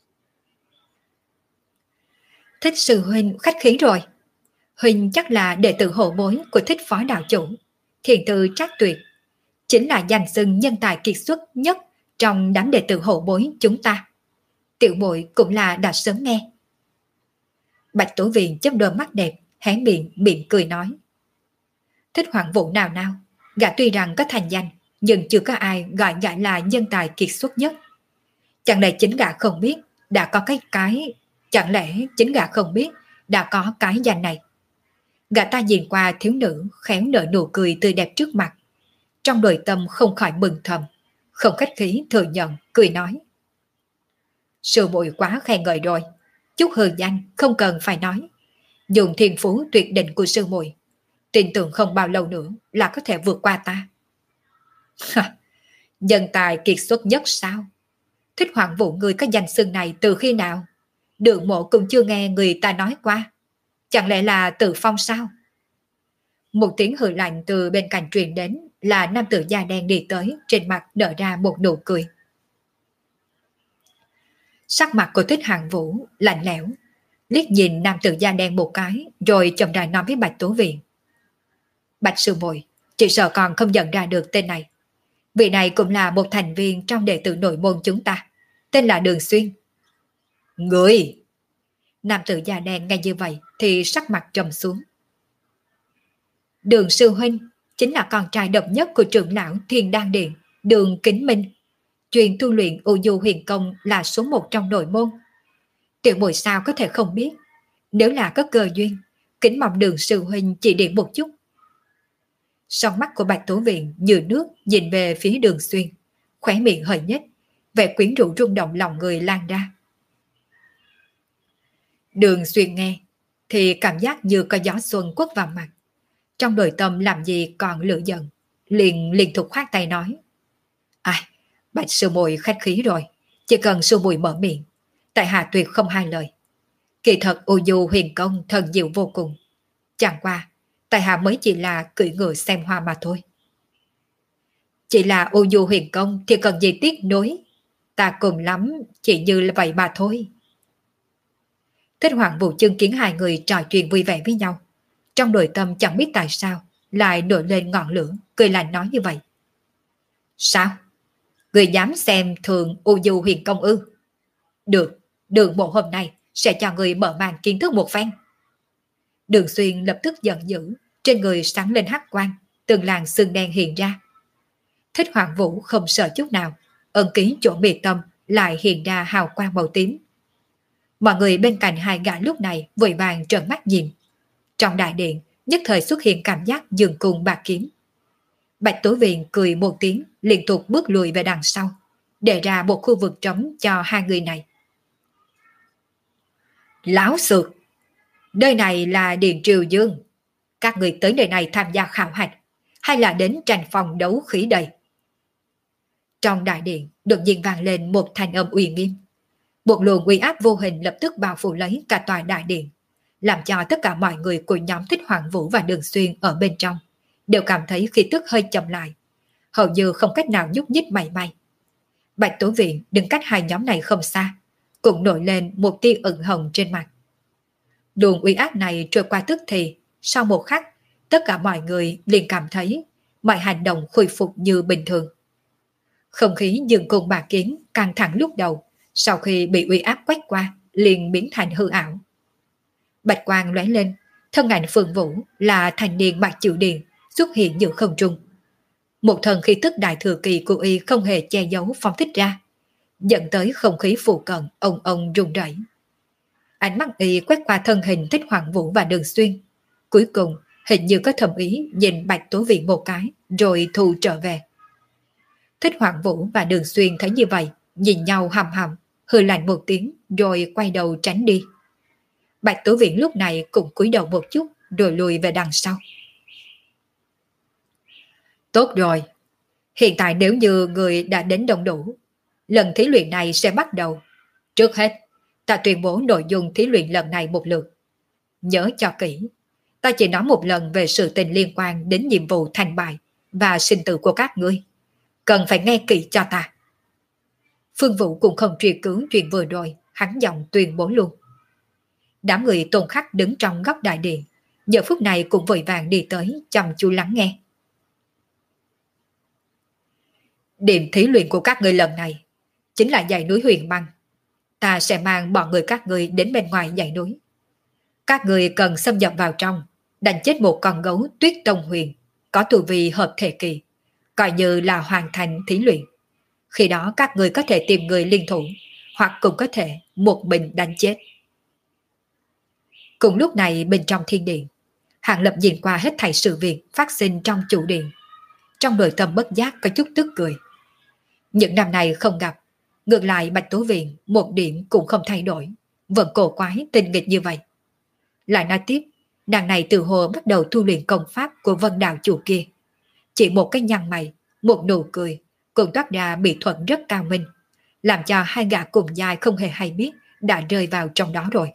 Thích sư huynh khách khí rồi. Huynh chắc là đệ tử hậu bối của Thích phó đạo chủ, thiền tư trác tuyệt, chính là danh xưng nhân tài kiệt xuất nhất trong đám đệ tử hậu bối chúng ta. Tiểu muội cũng là đã sớm nghe. Bạch Tố Viện chớp đôi mắt đẹp, hé miệng miệng cười nói. Thích Hoàng Vũ nào nào, gã tuy rằng có thành danh, nhưng chưa có ai gọi gã là nhân tài kiệt xuất nhất. Chẳng lẽ chính gã không biết đã có cái cái... Chẳng lẽ chính gã không biết đã có cái danh này? Gã ta nhìn qua thiếu nữ khéo nở nụ cười tươi đẹp trước mặt, trong nội tâm không khỏi mừng thầm, không khách khí thừa nhận, cười nói. Sư muội quá khen ngợi rồi, chút hư danh không cần phải nói. Dùng thiên phú tuyệt định của sư muội, tin tưởng không bao lâu nữa là có thể vượt qua ta. Nhân tài kiệt xuất nhất sao? Thích Hoàng Vũ người có danh xưng này từ khi nào? Đường Mộ cũng chưa nghe người ta nói qua. Chẳng lẽ là Từ Phong sao? Một tiếng hừ lạnh từ bên cạnh truyền đến, là nam tử da đen đi tới, trên mặt nở ra một nụ cười. Sắc mặt của Thích Hoàng Vũ lạnh lẽo, liếc nhìn nam tử da đen một cái, rồi chậm rãi nói với Bạch Tố Viện. Bạch sư muội, chỉ sợ còn không nhận ra được tên này. Vị này cũng là một thành viên trong đệ tử nội môn chúng ta, tên là Đường Xuyên. Người! Nam tử da đen nghe như vậy thì sắc mặt trầm xuống. Đường sư huynh chính là con trai độc nhất của trưởng lão Thiên Đan Điện, Đường Kính Minh. Truyền tu luyện U Du huyền công là số một trong nội môn. Tiểu muội sao có thể không biết? Nếu là có cơ duyên, kính mong Đường sư huynh chỉ điểm một chút. Song mắt của Bạch Tố Viện như nước nhìn về phía Đường Xuyên, khóe miệng hơi nhếch, vẻ quyến rũ rung động lòng người lan ra. Đường Xuyên nghe thì cảm giác như có gió xuân quất vào mặt, trong nội tâm làm gì còn lửa giận, liền liên tục khoát tay nói: Ai, Bạch sư muội khách khí rồi, chỉ cần sư muội mở miệng, tại hạ tuyệt không hai lời. Kỳ thật U Du huyền công thần diệu vô cùng, chẳng qua tại hạ mới chỉ là cưỡi ngựa xem hoa mà thôi. Chỉ là U Du huyền công thì cần gì tiếc nối, ta cùng lắm chỉ như là vậy mà thôi. Thích Hoàng Vũ chứng kiến hai người trò chuyện vui vẻ với nhau, trong nội tâm chẳng biết tại sao lại nổi lên ngọn lửa, cười lạnh nói như vậy. Sao? Người dám xem thường U Du huyền công ư? Được, Đường bộ hôm nay sẽ cho người mở màn kiến thức một phen. Đường Xuyên lập tức giận dữ, trên người sáng lên hắc quang, từng làn sương đen hiện ra. Thích Hoàng Vũ không sợ chút nào, ẩn ký chỗ biệt tâm lại hiện ra hào quang màu tím. Mọi người bên cạnh hai gã lúc này vội vàng trợn mắt nhìn. Trong đại điện nhất thời xuất hiện cảm giác dường cùng bạc kiếm. Bạch Tố Viện cười một tiếng, liên tục bước lùi về đằng sau, để ra một khu vực trống cho hai người này. Láo xược, nơi này là Điện Triều Dương, các người tới nơi này tham gia khảo hạch hay là đến tranh phòng đấu khí đây? Trong đại điện đột nhiên vang lên một thanh âm uy nghiêm. Một luồng uy áp vô hình lập tức bao phủ lấy cả tòa đại điện, làm cho tất cả mọi người của nhóm Thích Hoàng Vũ và Đường Xuyên ở bên trong đều cảm thấy khí tức hơi chậm lại, hầu như không cách nào nhúc nhích mảy may. Bạch Tố Viện đứng cách hai nhóm này không xa, cũng nổi lên một tia ửng hồng trên mặt. Luồng uy áp này trôi qua tức thì, sau một khắc, tất cả mọi người liền cảm thấy mọi hành động khôi phục như bình thường. Không khí dường cùng bạc kiếm căng thẳng lúc đầu, sau khi bị uy áp quét qua, liền biến thành hư ảo. Bạch quang lóe lên, thân ảnh Phương Vũ là thanh niên mặc chịu điện xuất hiện giữa không trung. Một thần khí tức đại thừa kỳ của y không hề che giấu phóng thích ra, dẫn tới không khí phụ cận ông ông rung rẩy. Ánh mắt y quét qua thân hình Thích Hoàng Vũ và Đường Xuyên, cuối cùng hình như có thầm ý nhìn Bạch Tố Viện một cái rồi thu trở về. Thích Hoàng Vũ và Đường Xuyên thấy như vậy, nhìn nhau hầm hầm, hừ lạnh một tiếng rồi quay đầu tránh đi. Bạch Tố Viện lúc này cũng cúi đầu một chút rồi lùi về đằng sau. Tốt rồi, hiện tại nếu như người đã đến đông đủ, lần thí luyện này sẽ bắt đầu. Trước hết, ta tuyên bố nội dung thí luyện lần này một lượt. Nhớ cho kỹ, ta chỉ nói một lần về sự tình liên quan đến nhiệm vụ thành bại và sinh tử của các ngươi. Cần phải nghe kỹ cho ta. Phương Vũ cũng không truy cứu chuyện vừa rồi, hắn giọng tuyên bố luôn. Đám người Tôn Khắc đứng trong góc đại điện, giờ phút này cũng vội vàng đi tới chăm chú lắng nghe. Điểm thí luyện của các ngươi lần này chính là dãy núi Huyền Băng. Ta sẽ mang bọn người các ngươi đến bên ngoài dãy núi. Các ngươi cần xâm nhập vào trong, đánh chết một con gấu Tuyết Tông Huyền, có tu vi hợp thể kỳ, coi như là hoàn thành thí luyện. Khi đó các ngươi có thể tìm người liên thủ, hoặc cũng có thể một mình đánh chết. Cùng lúc này bên trong thiên điện, Hàng Lập nhìn qua hết thảy sự việc phát sinh trong chủ điện. Trong nội tâm bất giác có chút tức cười. Những năm này không gặp, ngược lại Bạch Tố Viện một điểm cũng không thay đổi, vẫn cổ quái tình nghịch như vậy. Lại nói tiếp, nàng này từ hồ bắt đầu tu luyện công pháp của Vân Đạo chủ kia. Chỉ một cái nhăn mày, một nụ cười, cũng toát ra bị thuận rất cao minh, làm cho hai gã cùng giai không hề hay biết đã rơi vào trong đó rồi.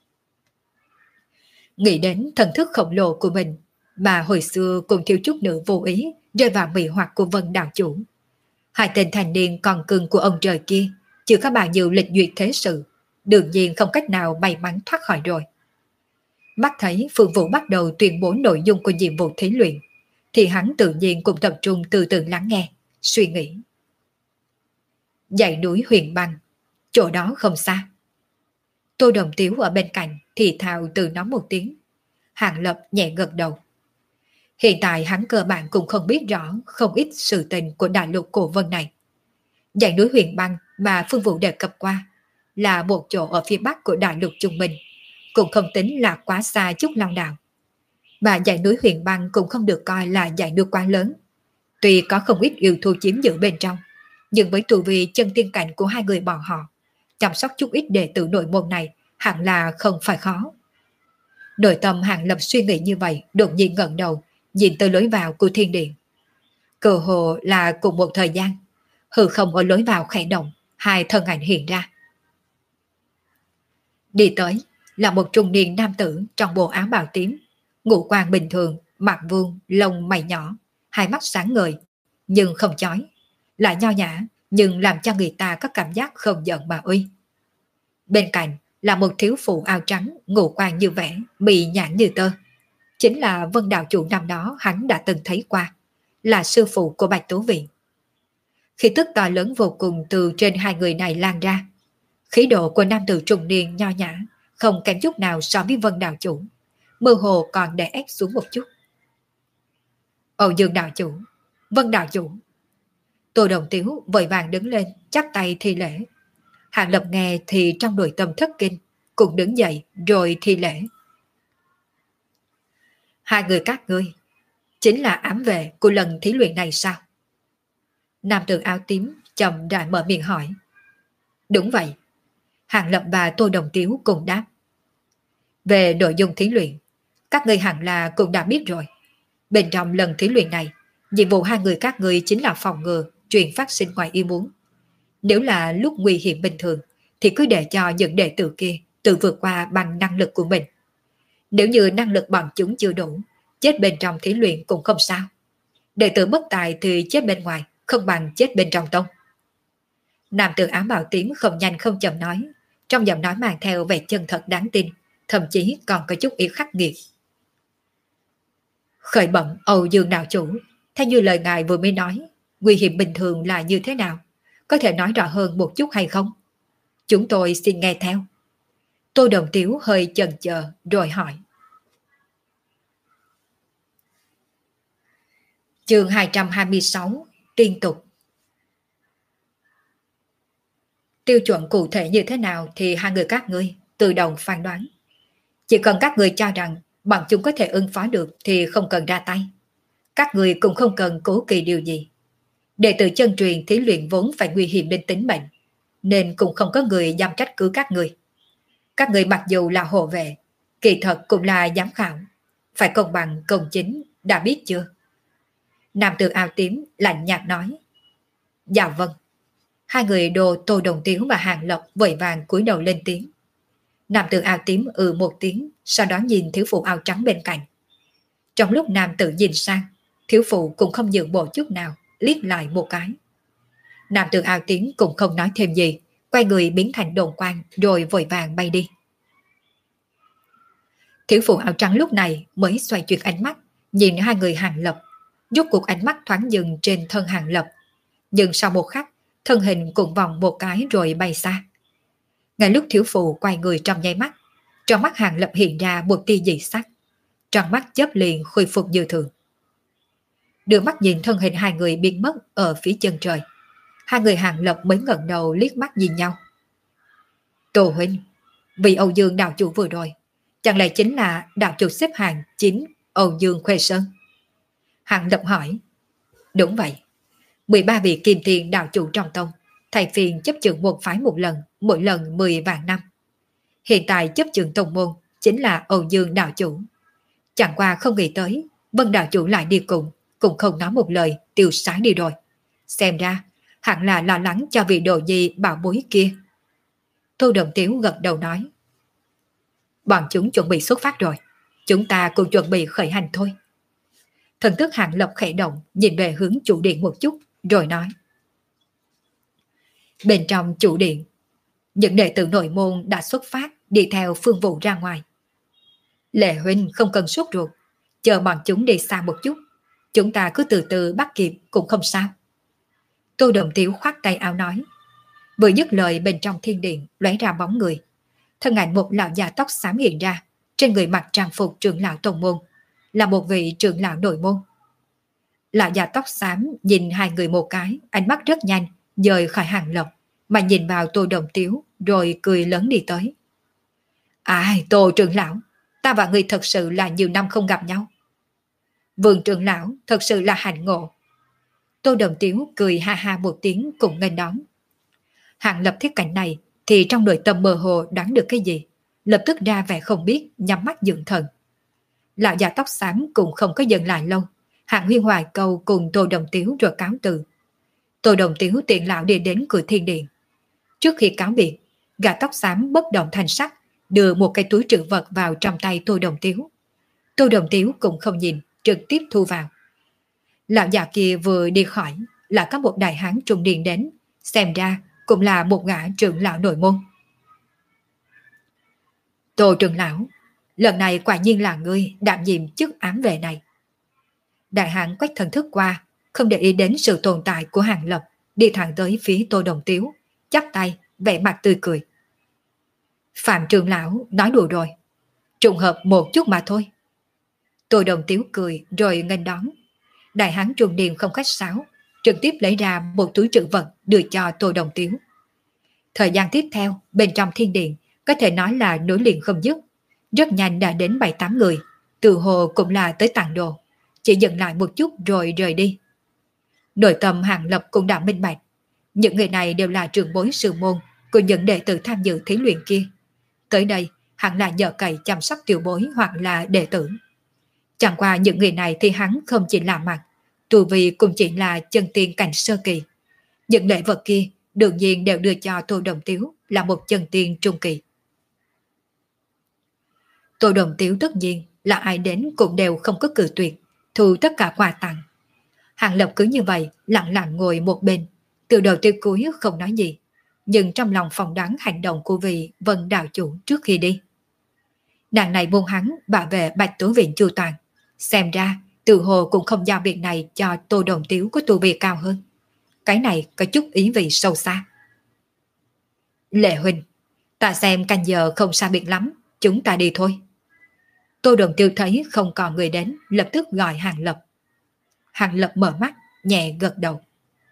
Nghĩ đến thần thức khổng lồ của mình, mà hồi xưa cũng thiếu chút nữa vô ý rơi vào mị hoặc của Vân Đạo chủ. Hai tên thành niên còn cưng của ông trời kia chưa có bao nhiêu lịch duyệt thế sự, đương nhiên không cách nào may mắn thoát khỏi rồi. Mắt thấy Phương Vũ bắt đầu tuyên bố nội dung của nhiệm vụ thí luyện, thì hắn tự nhiên cũng tập trung từ từ lắng nghe, suy nghĩ. Dãy núi Huyền Băng, chỗ đó không xa. Tô Đồng Tiếu ở bên cạnh thì thào từ nói một tiếng. Hàng Lập nhẹ gật đầu. Hiện tại hắn cơ bản cũng không biết rõ không ít sự tình của đại lục cổ vân này. Dãy núi huyền băng mà Phương Vũ đề cập qua là một chỗ ở phía bắc của đại lục trung minh, cũng không tính là quá xa chút lao đạo. Mà dãy núi huyền băng cũng không được coi là dãy núi quá lớn. Tuy có không ít yêu thú chiếm giữ bên trong, nhưng với tu vi chân tiên cảnh của hai người bọn họ, chăm sóc chút ít đệ tử nội môn này hẳn là không phải khó. Nội tâm Hàng Lập suy nghĩ như vậy, đột nhiên ngẩng đầu, nhìn tới lối vào của thiên điện. Cơ hồ là cùng một thời gian, hư không ở lối vào khẽ động, hai thân ảnh hiện ra. Đi tới là một trung niên nam tử trong bộ áo bào tím, ngũ quan bình thường, mặt vuông, lông mày nhỏ, hai mắt sáng ngời, nhưng không chói, lại nho nhã nhưng làm cho người ta có cảm giác không giận mà uy. Bên cạnh là một thiếu phụ áo trắng, ngũ quan như vẽ, mì nhãn như tơ. Chính là Vân đạo chủ năm đó hắn đã từng thấy qua, là sư phụ của Bạch Tố Viện. Khí tức to lớn vô cùng từ trên hai người này lan ra. Khí độ của nam tử trung niên nho nhã, không kém chút nào so với Vân đạo chủ, mơ hồ còn đè ép xuống một chút. Âu Dương đạo chủ, Vân đạo chủ. Tô Đồng Tiếu vội vàng đứng lên, chắp tay thi lễ. Hàng Lập nghe thì trong nội tâm thất kinh, cũng đứng dậy rồi thi lễ. Hai người các ngươi chính là ám vệ của lần thí luyện này sao? Nam tử áo tím chậm rãi mở miệng hỏi. Đúng vậy. Hàng Lập và Tô Đồng Tiếu cùng đáp. Về nội dung thí luyện, các ngươi hẳn là cũng đã biết rồi. Bên trong lần thí luyện này, nhiệm vụ hai người các ngươi chính là phòng ngừa chuyện phát sinh ngoài ý muốn. Nếu là lúc nguy hiểm bình thường thì cứ để cho những đệ tử kia tự vượt qua bằng năng lực của mình. Nếu như năng lực bọn chúng chưa đủ, chết bên trong thí luyện cũng không sao. Đệ tử bất tài thì chết bên ngoài, không bằng chết bên trong tông. Nam tử áo bào tím không nhanh không chậm nói, trong giọng nói mang theo vẻ chân thật đáng tin, thậm chí còn có chút ý khắc nghiệt. Khởi bẩm Âu Dương đạo chủ, theo như lời ngài vừa mới nói, nguy hiểm bình thường là như thế nào? Có thể nói rõ hơn một chút hay không? Chúng tôi xin nghe theo. Tô Đồng Tiếu hơi chần chờ rồi hỏi. Chương hai trăm hai mươi sáu, liên tục. Tiêu chuẩn cụ thể như thế nào thì hai người các ngươi tự động phán đoán. Chỉ cần các người cho rằng bọn chúng có thể ứng phó được thì không cần ra tay. Các người cũng không cần cố kỳ điều gì. Đệ tử chân truyền thí luyện vốn phải nguy hiểm đến tính mệnh, nên cũng không có người dám trách cứ các người. Các người mặc dù là hộ vệ, kỳ thật cũng là giám khảo, phải công bằng công chính, đã biết chưa? Nam tử áo tím lạnh nhạt nói. Dạ vâng. Hai người đồ Tô Đồng Tiếu và Hàng Lập vội vàng cúi đầu lên tiếng. Nam tử áo tím ừ một tiếng, sau đó nhìn thiếu phụ áo trắng bên cạnh. Trong lúc nam tử nhìn sang, thiếu phụ cũng không nhượng bộ chút nào, liếc lại một cái. Nam tử áo tím cũng không nói thêm gì, quay người biến thành đồn quang rồi vội vàng bay đi. Thiếu phụ áo trắng lúc này mới xoay chuyển ánh mắt, nhìn hai người Hàng Lập, rốt cuộc ánh mắt thoáng dừng trên thân Hàng Lập. Nhưng sau một khắc, thân hình cũng vòng một cái rồi bay xa. Ngay lúc thiếu phụ quay người trong nháy mắt, trong mắt Hàng Lập hiện ra một tia dị sắc, trong mắt chớp liền khôi phục như thường. Đưa mắt nhìn thân hình hai người biến mất ở phía chân trời, hai người Hàng Lập mới ngẩng đầu liếc mắt nhìn nhau. Tô huynh, vì Âu Dương đạo chủ vừa rồi, chẳng lẽ chính là đạo chủ xếp hàng chính Âu Dương Khuê Sơn? Hàng Lập hỏi. Đúng vậy. mười ba vị kim tiền đạo chủ trong tông, thầy phiền chấp chưởng một phái một lần, mỗi lần mười vạn năm. Hiện tại chấp chưởng tông môn chính là Âu Dương đạo chủ. Chẳng qua không nghĩ tới, Vân đạo chủ lại đi cùng, cũng không nói một lời, tiêu sái đi rồi. Xem ra, hẳn là lo lắng cho vị đồ nhi bảo bối kia. Tô Đồng Tiếu gật đầu nói. Bọn chúng chuẩn bị xuất phát rồi, chúng ta cũng chuẩn bị khởi hành thôi. Thần thức Hàng Lập khẽ động, nhìn về hướng chủ điện một chút, rồi nói. Bên trong chủ điện, những đệ tử nội môn đã xuất phát đi theo Phương Vũ ra ngoài. Lệ huynh không cần sốt ruột, chờ bọn chúng đi xa một chút, chúng ta cứ từ từ bắt kịp cũng không sao. Tô Đồng Tiếu khoát tay áo nói. Vừa dứt lời, bên trong thiên điện lóe ra bóng người. Thân ảnh một lão già tóc xám hiện ra, trên người mặc trang phục trưởng lão tông môn, là một vị trưởng lão nội môn. Lão già tóc xám nhìn hai người một cái, ánh mắt rất nhanh, dời khỏi Hàng Lập, mà nhìn vào Tô Đồng Tiếu, rồi cười lớn đi tới. Ai, Tô trưởng lão, ta và ngươi thật sự là nhiều năm không gặp nhau. Vương trưởng lão thật sự là hạnh ngộ. Tô Đồng Tiếu cười ha ha một tiếng cũng nghênh đón. Hàng Lập thiết cảnh này thì trong nội tâm mơ hồ đoán được cái gì, lập tức ra vẻ không biết, nhắm mắt dưỡng thần. Lão già tóc xám cũng không có dừng lại lâu, Hạng Huyên hoài câu cùng Tô Đồng Tiếu rồi cáo từ. Tô Đồng Tiếu tiện lão đi đến cửa thiên điện. Trước khi cáo biệt, gã tóc xám bất động thanh sắc đưa một cái túi trữ vật vào trong tay Tô Đồng Tiếu. Tô Đồng Tiếu cũng không nhìn, trực tiếp thu vào. Lão già kia vừa đi khỏi là có một đại hán trung niên đến, xem ra cũng là một gã trưởng lão nội môn. Tô trưởng lão, lần này quả nhiên là ngươi đảm nhiệm chức ám vệ này. Đại hán quét thần thức qua, không để ý đến sự tồn tại của Hàng Lập, đi thẳng tới phía Tô Đồng Tiếu, chắp tay, vẻ mặt tươi cười. Phạm trưởng lão nói đùa rồi, trùng hợp một chút mà thôi. Tô Đồng Tiếu cười rồi nghênh đón. Đại hán trung niên không khách sáo, trực tiếp lấy ra một túi trữ vật đưa cho Tô Đồng Tiếu. Thời gian tiếp theo, bên trong thiên điện có thể nói là nối liền không dứt. Rất nhanh đã đến bảy tám người, từ hồ cũng là tới tặng đồ, chỉ dừng lại một chút rồi rời đi. Nội tâm Hàng Lập cũng đã minh bạch, những người này đều là trưởng bối sư môn của những đệ tử tham dự thí luyện kia. Tới đây, hẳn là nhờ cậy chăm sóc tiểu bối hoặc là đệ tử. Chẳng qua những người này thì hắn không chỉ lạ mặt, tu vi cũng chỉ là chân tiên cảnh sơ kỳ. Những lễ vật kia đương nhiên đều đưa cho Tô Đồng Tiếu là một chân tiên trung kỳ. Tô Đồng Tiếu tất nhiên là ai đến cũng đều không có cự tuyệt, thu tất cả quà tặng. Hàng Lập cứ như vậy lặng lặng ngồi một bên, từ đầu tới cuối không nói gì, nhưng trong lòng phỏng đoán hành động của vị Vân đạo chủ trước khi đi. Nàng này buông hắn bảo vệ Bạch Tố Viện chu toàn, xem ra từ hồ cũng không giao việc này cho Tô Đồng Tiếu có tu vi cao hơn. Cái này có chút ý vị sâu xa. Lệ huynh, ta xem canh giờ không xa biệt lắm, chúng ta đi thôi. Tô Đồng Tiếu thấy không còn người đến, lập tức gọi Hàng Lập. Hàng Lập mở mắt, nhẹ gật đầu.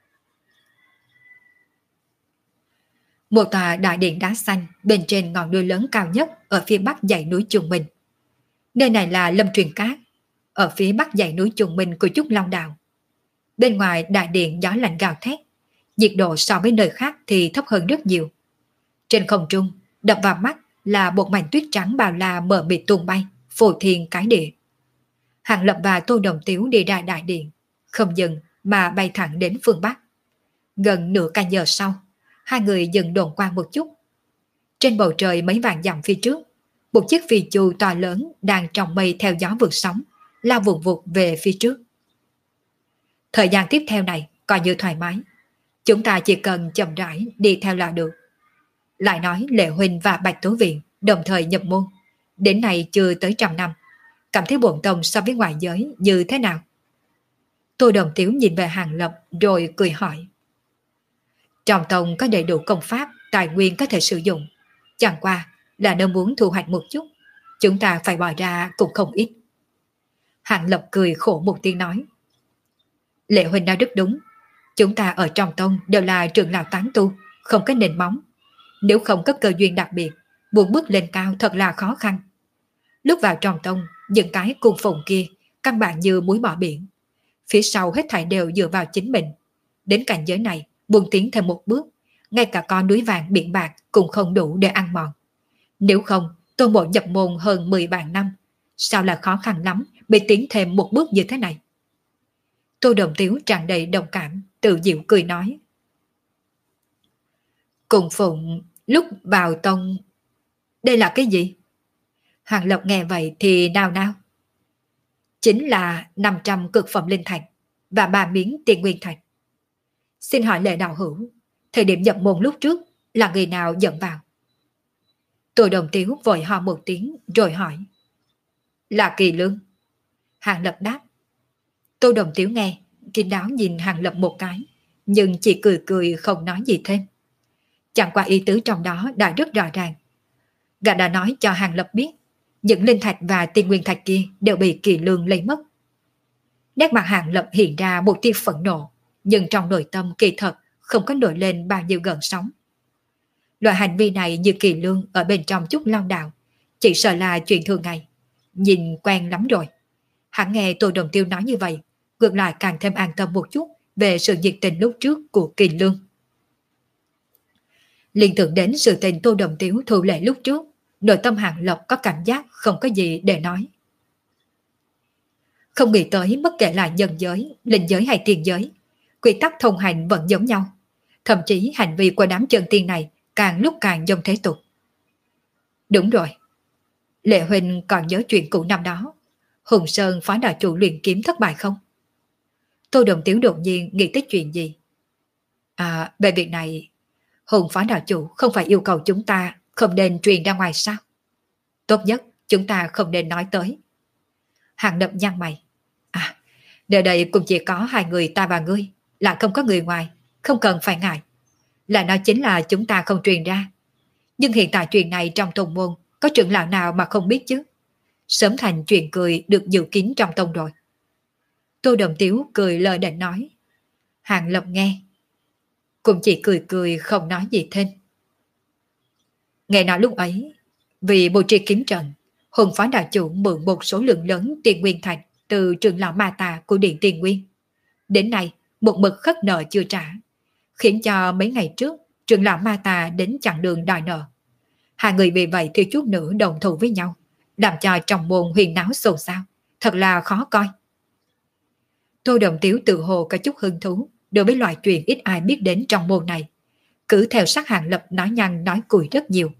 Một tòa đại điện đá xanh bên trên ngọn núi lớn cao nhất ở phía bắc dãy núi Trung Minh. Nơi này là Lâm Truyền Cát, ở phía bắc dãy núi Trung Minh của Trúc Long Đạo. Bên ngoài đại điện gió lạnh gào thét, nhiệt độ so với nơi khác thì thấp hơn rất nhiều. Trên không trung, đập vào mắt là một mảnh tuyết trắng bao la mờ mịt tung bay, phô thiên cái địa. Hàng Lập và Tô Đồng Tiếu đi ra đại điện, không dừng mà bay thẳng đến phương Bắc. Gần nửa canh giờ sau, hai người dừng đồn quang một chút. Trên bầu trời mấy vạn dặm phía trước, một chiếc phi chu to lớn đang trong mây theo gió vượt sóng, lao vụt vụt về phía trước. Thời gian tiếp theo này coi như thoải mái, chúng ta chỉ cần chậm rãi đi theo là được. Lại nói Lệ huynh và Bạch Tố Viện đồng thời nhập môn, đến nay chưa tới trăm năm, cảm thấy bổn tông so với ngoại giới như thế nào? Tô Đồng Tiếu nhìn về Hàng Lập rồi cười hỏi. Trong tông có đầy đủ công pháp, tài nguyên có thể sử dụng, chẳng qua là nếu muốn thu hoạch một chút, chúng ta phải bỏ ra cũng không ít. Hàng Lập cười khổ một tiếng nói. Lệ huynh nói rất đúng, chúng ta ở trong tông đều là trưởng lão tán tu, không có nền móng. Nếu không có cơ duyên đặc biệt, muốn bước lên cao thật là khó khăn. Lúc vào trong tông, những cái cung phụng kia căn bản như muối bỏ biển. Phía sau hết thảy đều dựa vào chính mình. Đến cảnh giới này, muốn tiến thêm một bước, ngay cả con núi vàng biển bạc cũng không đủ để ăn mòn. Nếu không, Tô Mộ nhập môn hơn mười vạn năm, sao là khó khăn lắm bị tiến thêm một bước như thế này? Tô Đồng Tiếu tràn đầy đồng cảm, tự diệu cười nói. Cùng phụng lúc vào tông, đây là cái gì? Hàng Lập nghe vậy thì nào nào. Chính là năm trăm cực phẩm linh thạch và ba miếng tiền nguyên thạch. Xin hỏi Lệ đạo hữu, thời điểm nhập môn lúc trước là người nào dẫn vào? Tô Đồng Tiếu vội ho một tiếng rồi hỏi. Là Kỳ Lương. Hàng Lập đáp. Tô Đồng Tiếu nghe, kín đáo nhìn Hàng Lập một cái, nhưng chỉ cười cười không nói gì thêm. Chẳng qua ý tứ trong đó đã rất rõ ràng. Gã đã nói cho Hàng Lập biết, Những linh thạch và tiên nguyên thạch kia đều bị Kỳ Lương lấy mất. Nét mặt Hàng Lập hiện ra một tia phẫn nộ, nhưng trong nội tâm kỳ thật không có nổi lên bao nhiêu gợn sóng. Loại hành vi này như Kỳ Lương ở bên trong chút lao đạo, chỉ sợ là chuyện thường ngày, nhìn quen lắm rồi. Hắn nghe Tô Đồng Tiêu nói như vậy, ngược lại càng thêm an tâm một chút về sự nhiệt tình lúc trước của Kỳ Lương. Liên tưởng đến sự tình Tô Đồng Tiêu thu lệ lúc trước, nội tâm Hàng Lập có cảm giác không có gì để nói. Không nghĩ tới bất kể là nhân giới, linh giới hay tiền giới, quy tắc thông hành vẫn giống nhau. Thậm chí hành vi của đám chân tiên này càng lúc càng giống thế tục. Đúng rồi. Lệ Huynh còn nhớ chuyện cũ năm đó, Hùng Sơn phó đạo chủ luyện kiếm thất bại không? Tô Đồng Tiếu đột nhiên nghĩ tới chuyện gì? À, về việc này, Hùng phó đạo chủ không phải yêu cầu chúng ta không nên truyền ra ngoài sao? Tốt nhất chúng ta không nên nói tới. Hàng Lập nhăn mày. À, nơi đây cũng chỉ có hai người ta và ngươi, lại không có người ngoài, không cần phải ngại. Là nói chính là chúng ta không truyền ra. Nhưng hiện tại chuyện này trong tông môn, có trưởng lão nào mà không biết chứ? Sớm thành chuyện cười được dự kín trong tông rồi. Tô Đồng Tiếu cười lơ đễnh nói. Hàng Lập nghe, cũng chỉ cười cười không nói gì thêm. Nghe nói lúc ấy, vì bố trí kiếm trận, Hùng phó đạo chủ mượn một số lượng lớn tiền nguyên thạch từ trưởng lão ma tà của Điện Tiền Nguyên. Đến nay, một mực khất nợ chưa trả, khiến cho mấy ngày trước trưởng lão ma tà đến chặn đường đòi nợ. Hai người vì vậy thiếu chút nữa đồng thủ với nhau, làm cho trong môn huyền náo xôn xao, thật là khó coi. Tô Đồng Tiếu tự hồ có chút hứng thú đối với loại chuyện ít ai biết đến trong môn này, cứ theo sát Hàng Lập nói nhăn nói cùi rất nhiều.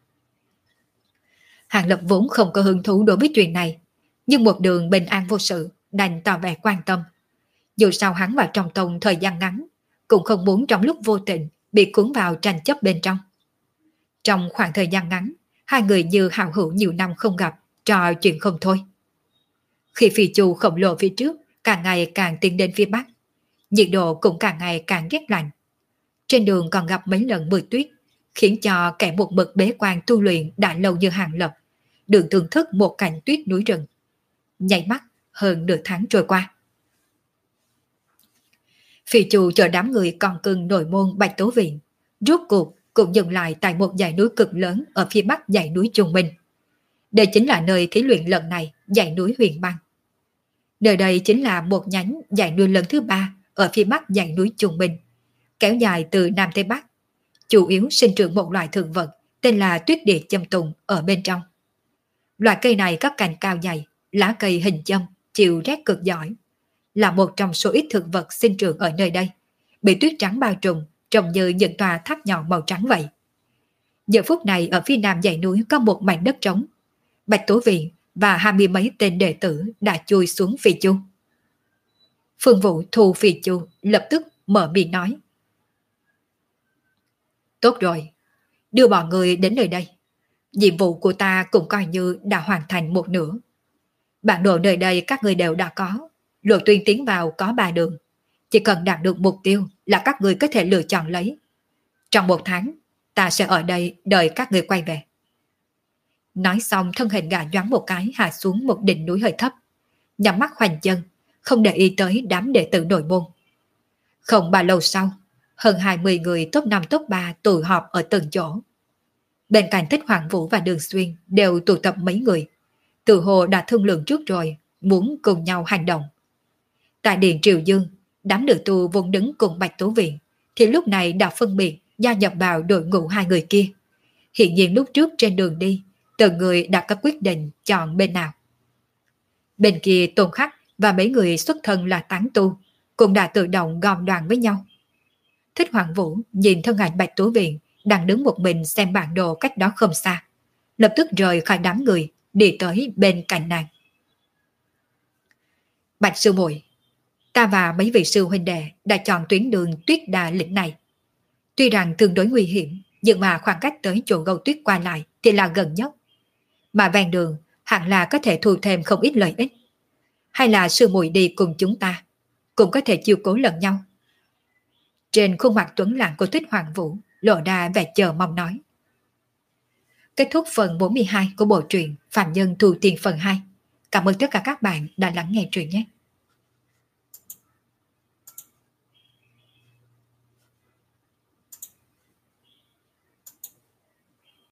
Hàng Lập vốn không có hứng thú đối với chuyện này, nhưng một đường bình an vô sự đành tỏ vẻ quan tâm. Dù sao hắn vào trong tông thời gian ngắn, cũng không muốn trong lúc vô tình bị cuốn vào tranh chấp bên trong. Trong khoảng thời gian ngắn, hai người như hào hữu nhiều năm không gặp, trò chuyện không thôi. Khi phi chu khổng lồ phía trước càng ngày càng tiến đến phía bắc, nhiệt độ cũng càng ngày càng rét lạnh. Trên đường còn gặp mấy lần mưa tuyết, khiến cho kẻ một mực bế quan tu luyện đã lâu như Hàng Lập được thưởng thức một cảnh tuyết núi rừng. Nhảy mắt hơn nửa tháng trôi qua. Phi chu chờ đám người còn cưng nội môn Bạch Tố Viện, rốt cuộc cũng dừng lại tại một dãy núi cực lớn ở phía bắc dãy núi Trung Minh. Đây chính là nơi thí luyện lần này, dãy núi Huyền Băng. Nơi đây chính là một nhánh dãy núi lần thứ ba ở phía bắc dãy núi Trung Minh, kéo dài từ nam tới bắc, chủ yếu sinh trưởng một loại thực vật tên là tuyết địa châm tùng ở bên trong. Loại cây này có cành cao dày, lá cây hình châm, chịu rét cực giỏi, là một trong số ít thực vật sinh trưởng ở nơi đây, bị tuyết trắng bao trùm, trông như những tòa tháp nhọn màu trắng vậy. Giờ phút này ở phía nam dãy núi có một mảnh đất trống. Bạch Tố Viện và hai mươi mấy tên đệ tử đã chui xuống phi chu. Phương Vũ thu phi chu, lập tức mở miệng nói. Tốt rồi, đưa bọn người đến nơi đây. Nhiệm vụ của ta cũng coi như đã hoàn thành một nửa. Bản đồ nơi đây các người đều đã có, lộ tuyến tiến vào có ba đường. Chỉ cần đạt được mục tiêu là các người có thể lựa chọn lấy. Trong một tháng, ta sẽ ở đây đợi các người quay về. Nói xong thân hình gã nhoáng một cái hạ xuống một đỉnh núi hơi thấp, nhắm mắt khoanh chân, không để ý tới đám đệ tử nội môn. Không bao lâu sau, hơn hai mươi người top năm top ba tụ họp ở từng chỗ. Bên cạnh Thích Hoàng Vũ và Đường Xuyên đều tụ tập mấy người, tự hồ đã thương lượng trước rồi, muốn cùng nhau hành động. Tại điện Triều Dương, đám nữ tu vốn đứng cùng Bạch Tố Viện thì lúc này đã phân biệt gia nhập vào đội ngũ hai người kia. Hiện nhiên lúc trước trên đường đi, từng người đã có quyết định chọn bên nào. Bên kia Tôn Khắc và mấy người xuất thân là tán tu cũng đã tự động gom đoàn với nhau. Thích Hoàng Vũ nhìn thân ảnh Bạch Tố Viện đang đứng một mình xem bản đồ cách đó không xa, lập tức rời khỏi đám người, đi tới bên cạnh nàng. Bạch sư muội, ta và mấy vị sư huynh đệ đã chọn tuyến đường tuyết đà lĩnh này. Tuy rằng tương đối nguy hiểm, nhưng mà khoảng cách tới chỗ gâu tuyết qua lại thì là gần nhất. Mà ven đường hẳn là có thể thu thêm không ít lợi ích. Hay là sư muội đi cùng chúng ta, cũng có thể chiêu cố lẫn nhau. Trên khuôn mặt tuấn lãng của Thích Hoàng Vũ lộ ra vẻ chờ mong nói. Kết thúc phần bốn mươi hai của bộ truyện Phạm Nhân Thu Tiền phần hai. Cảm ơn tất cả các bạn đã lắng nghe truyện nhé.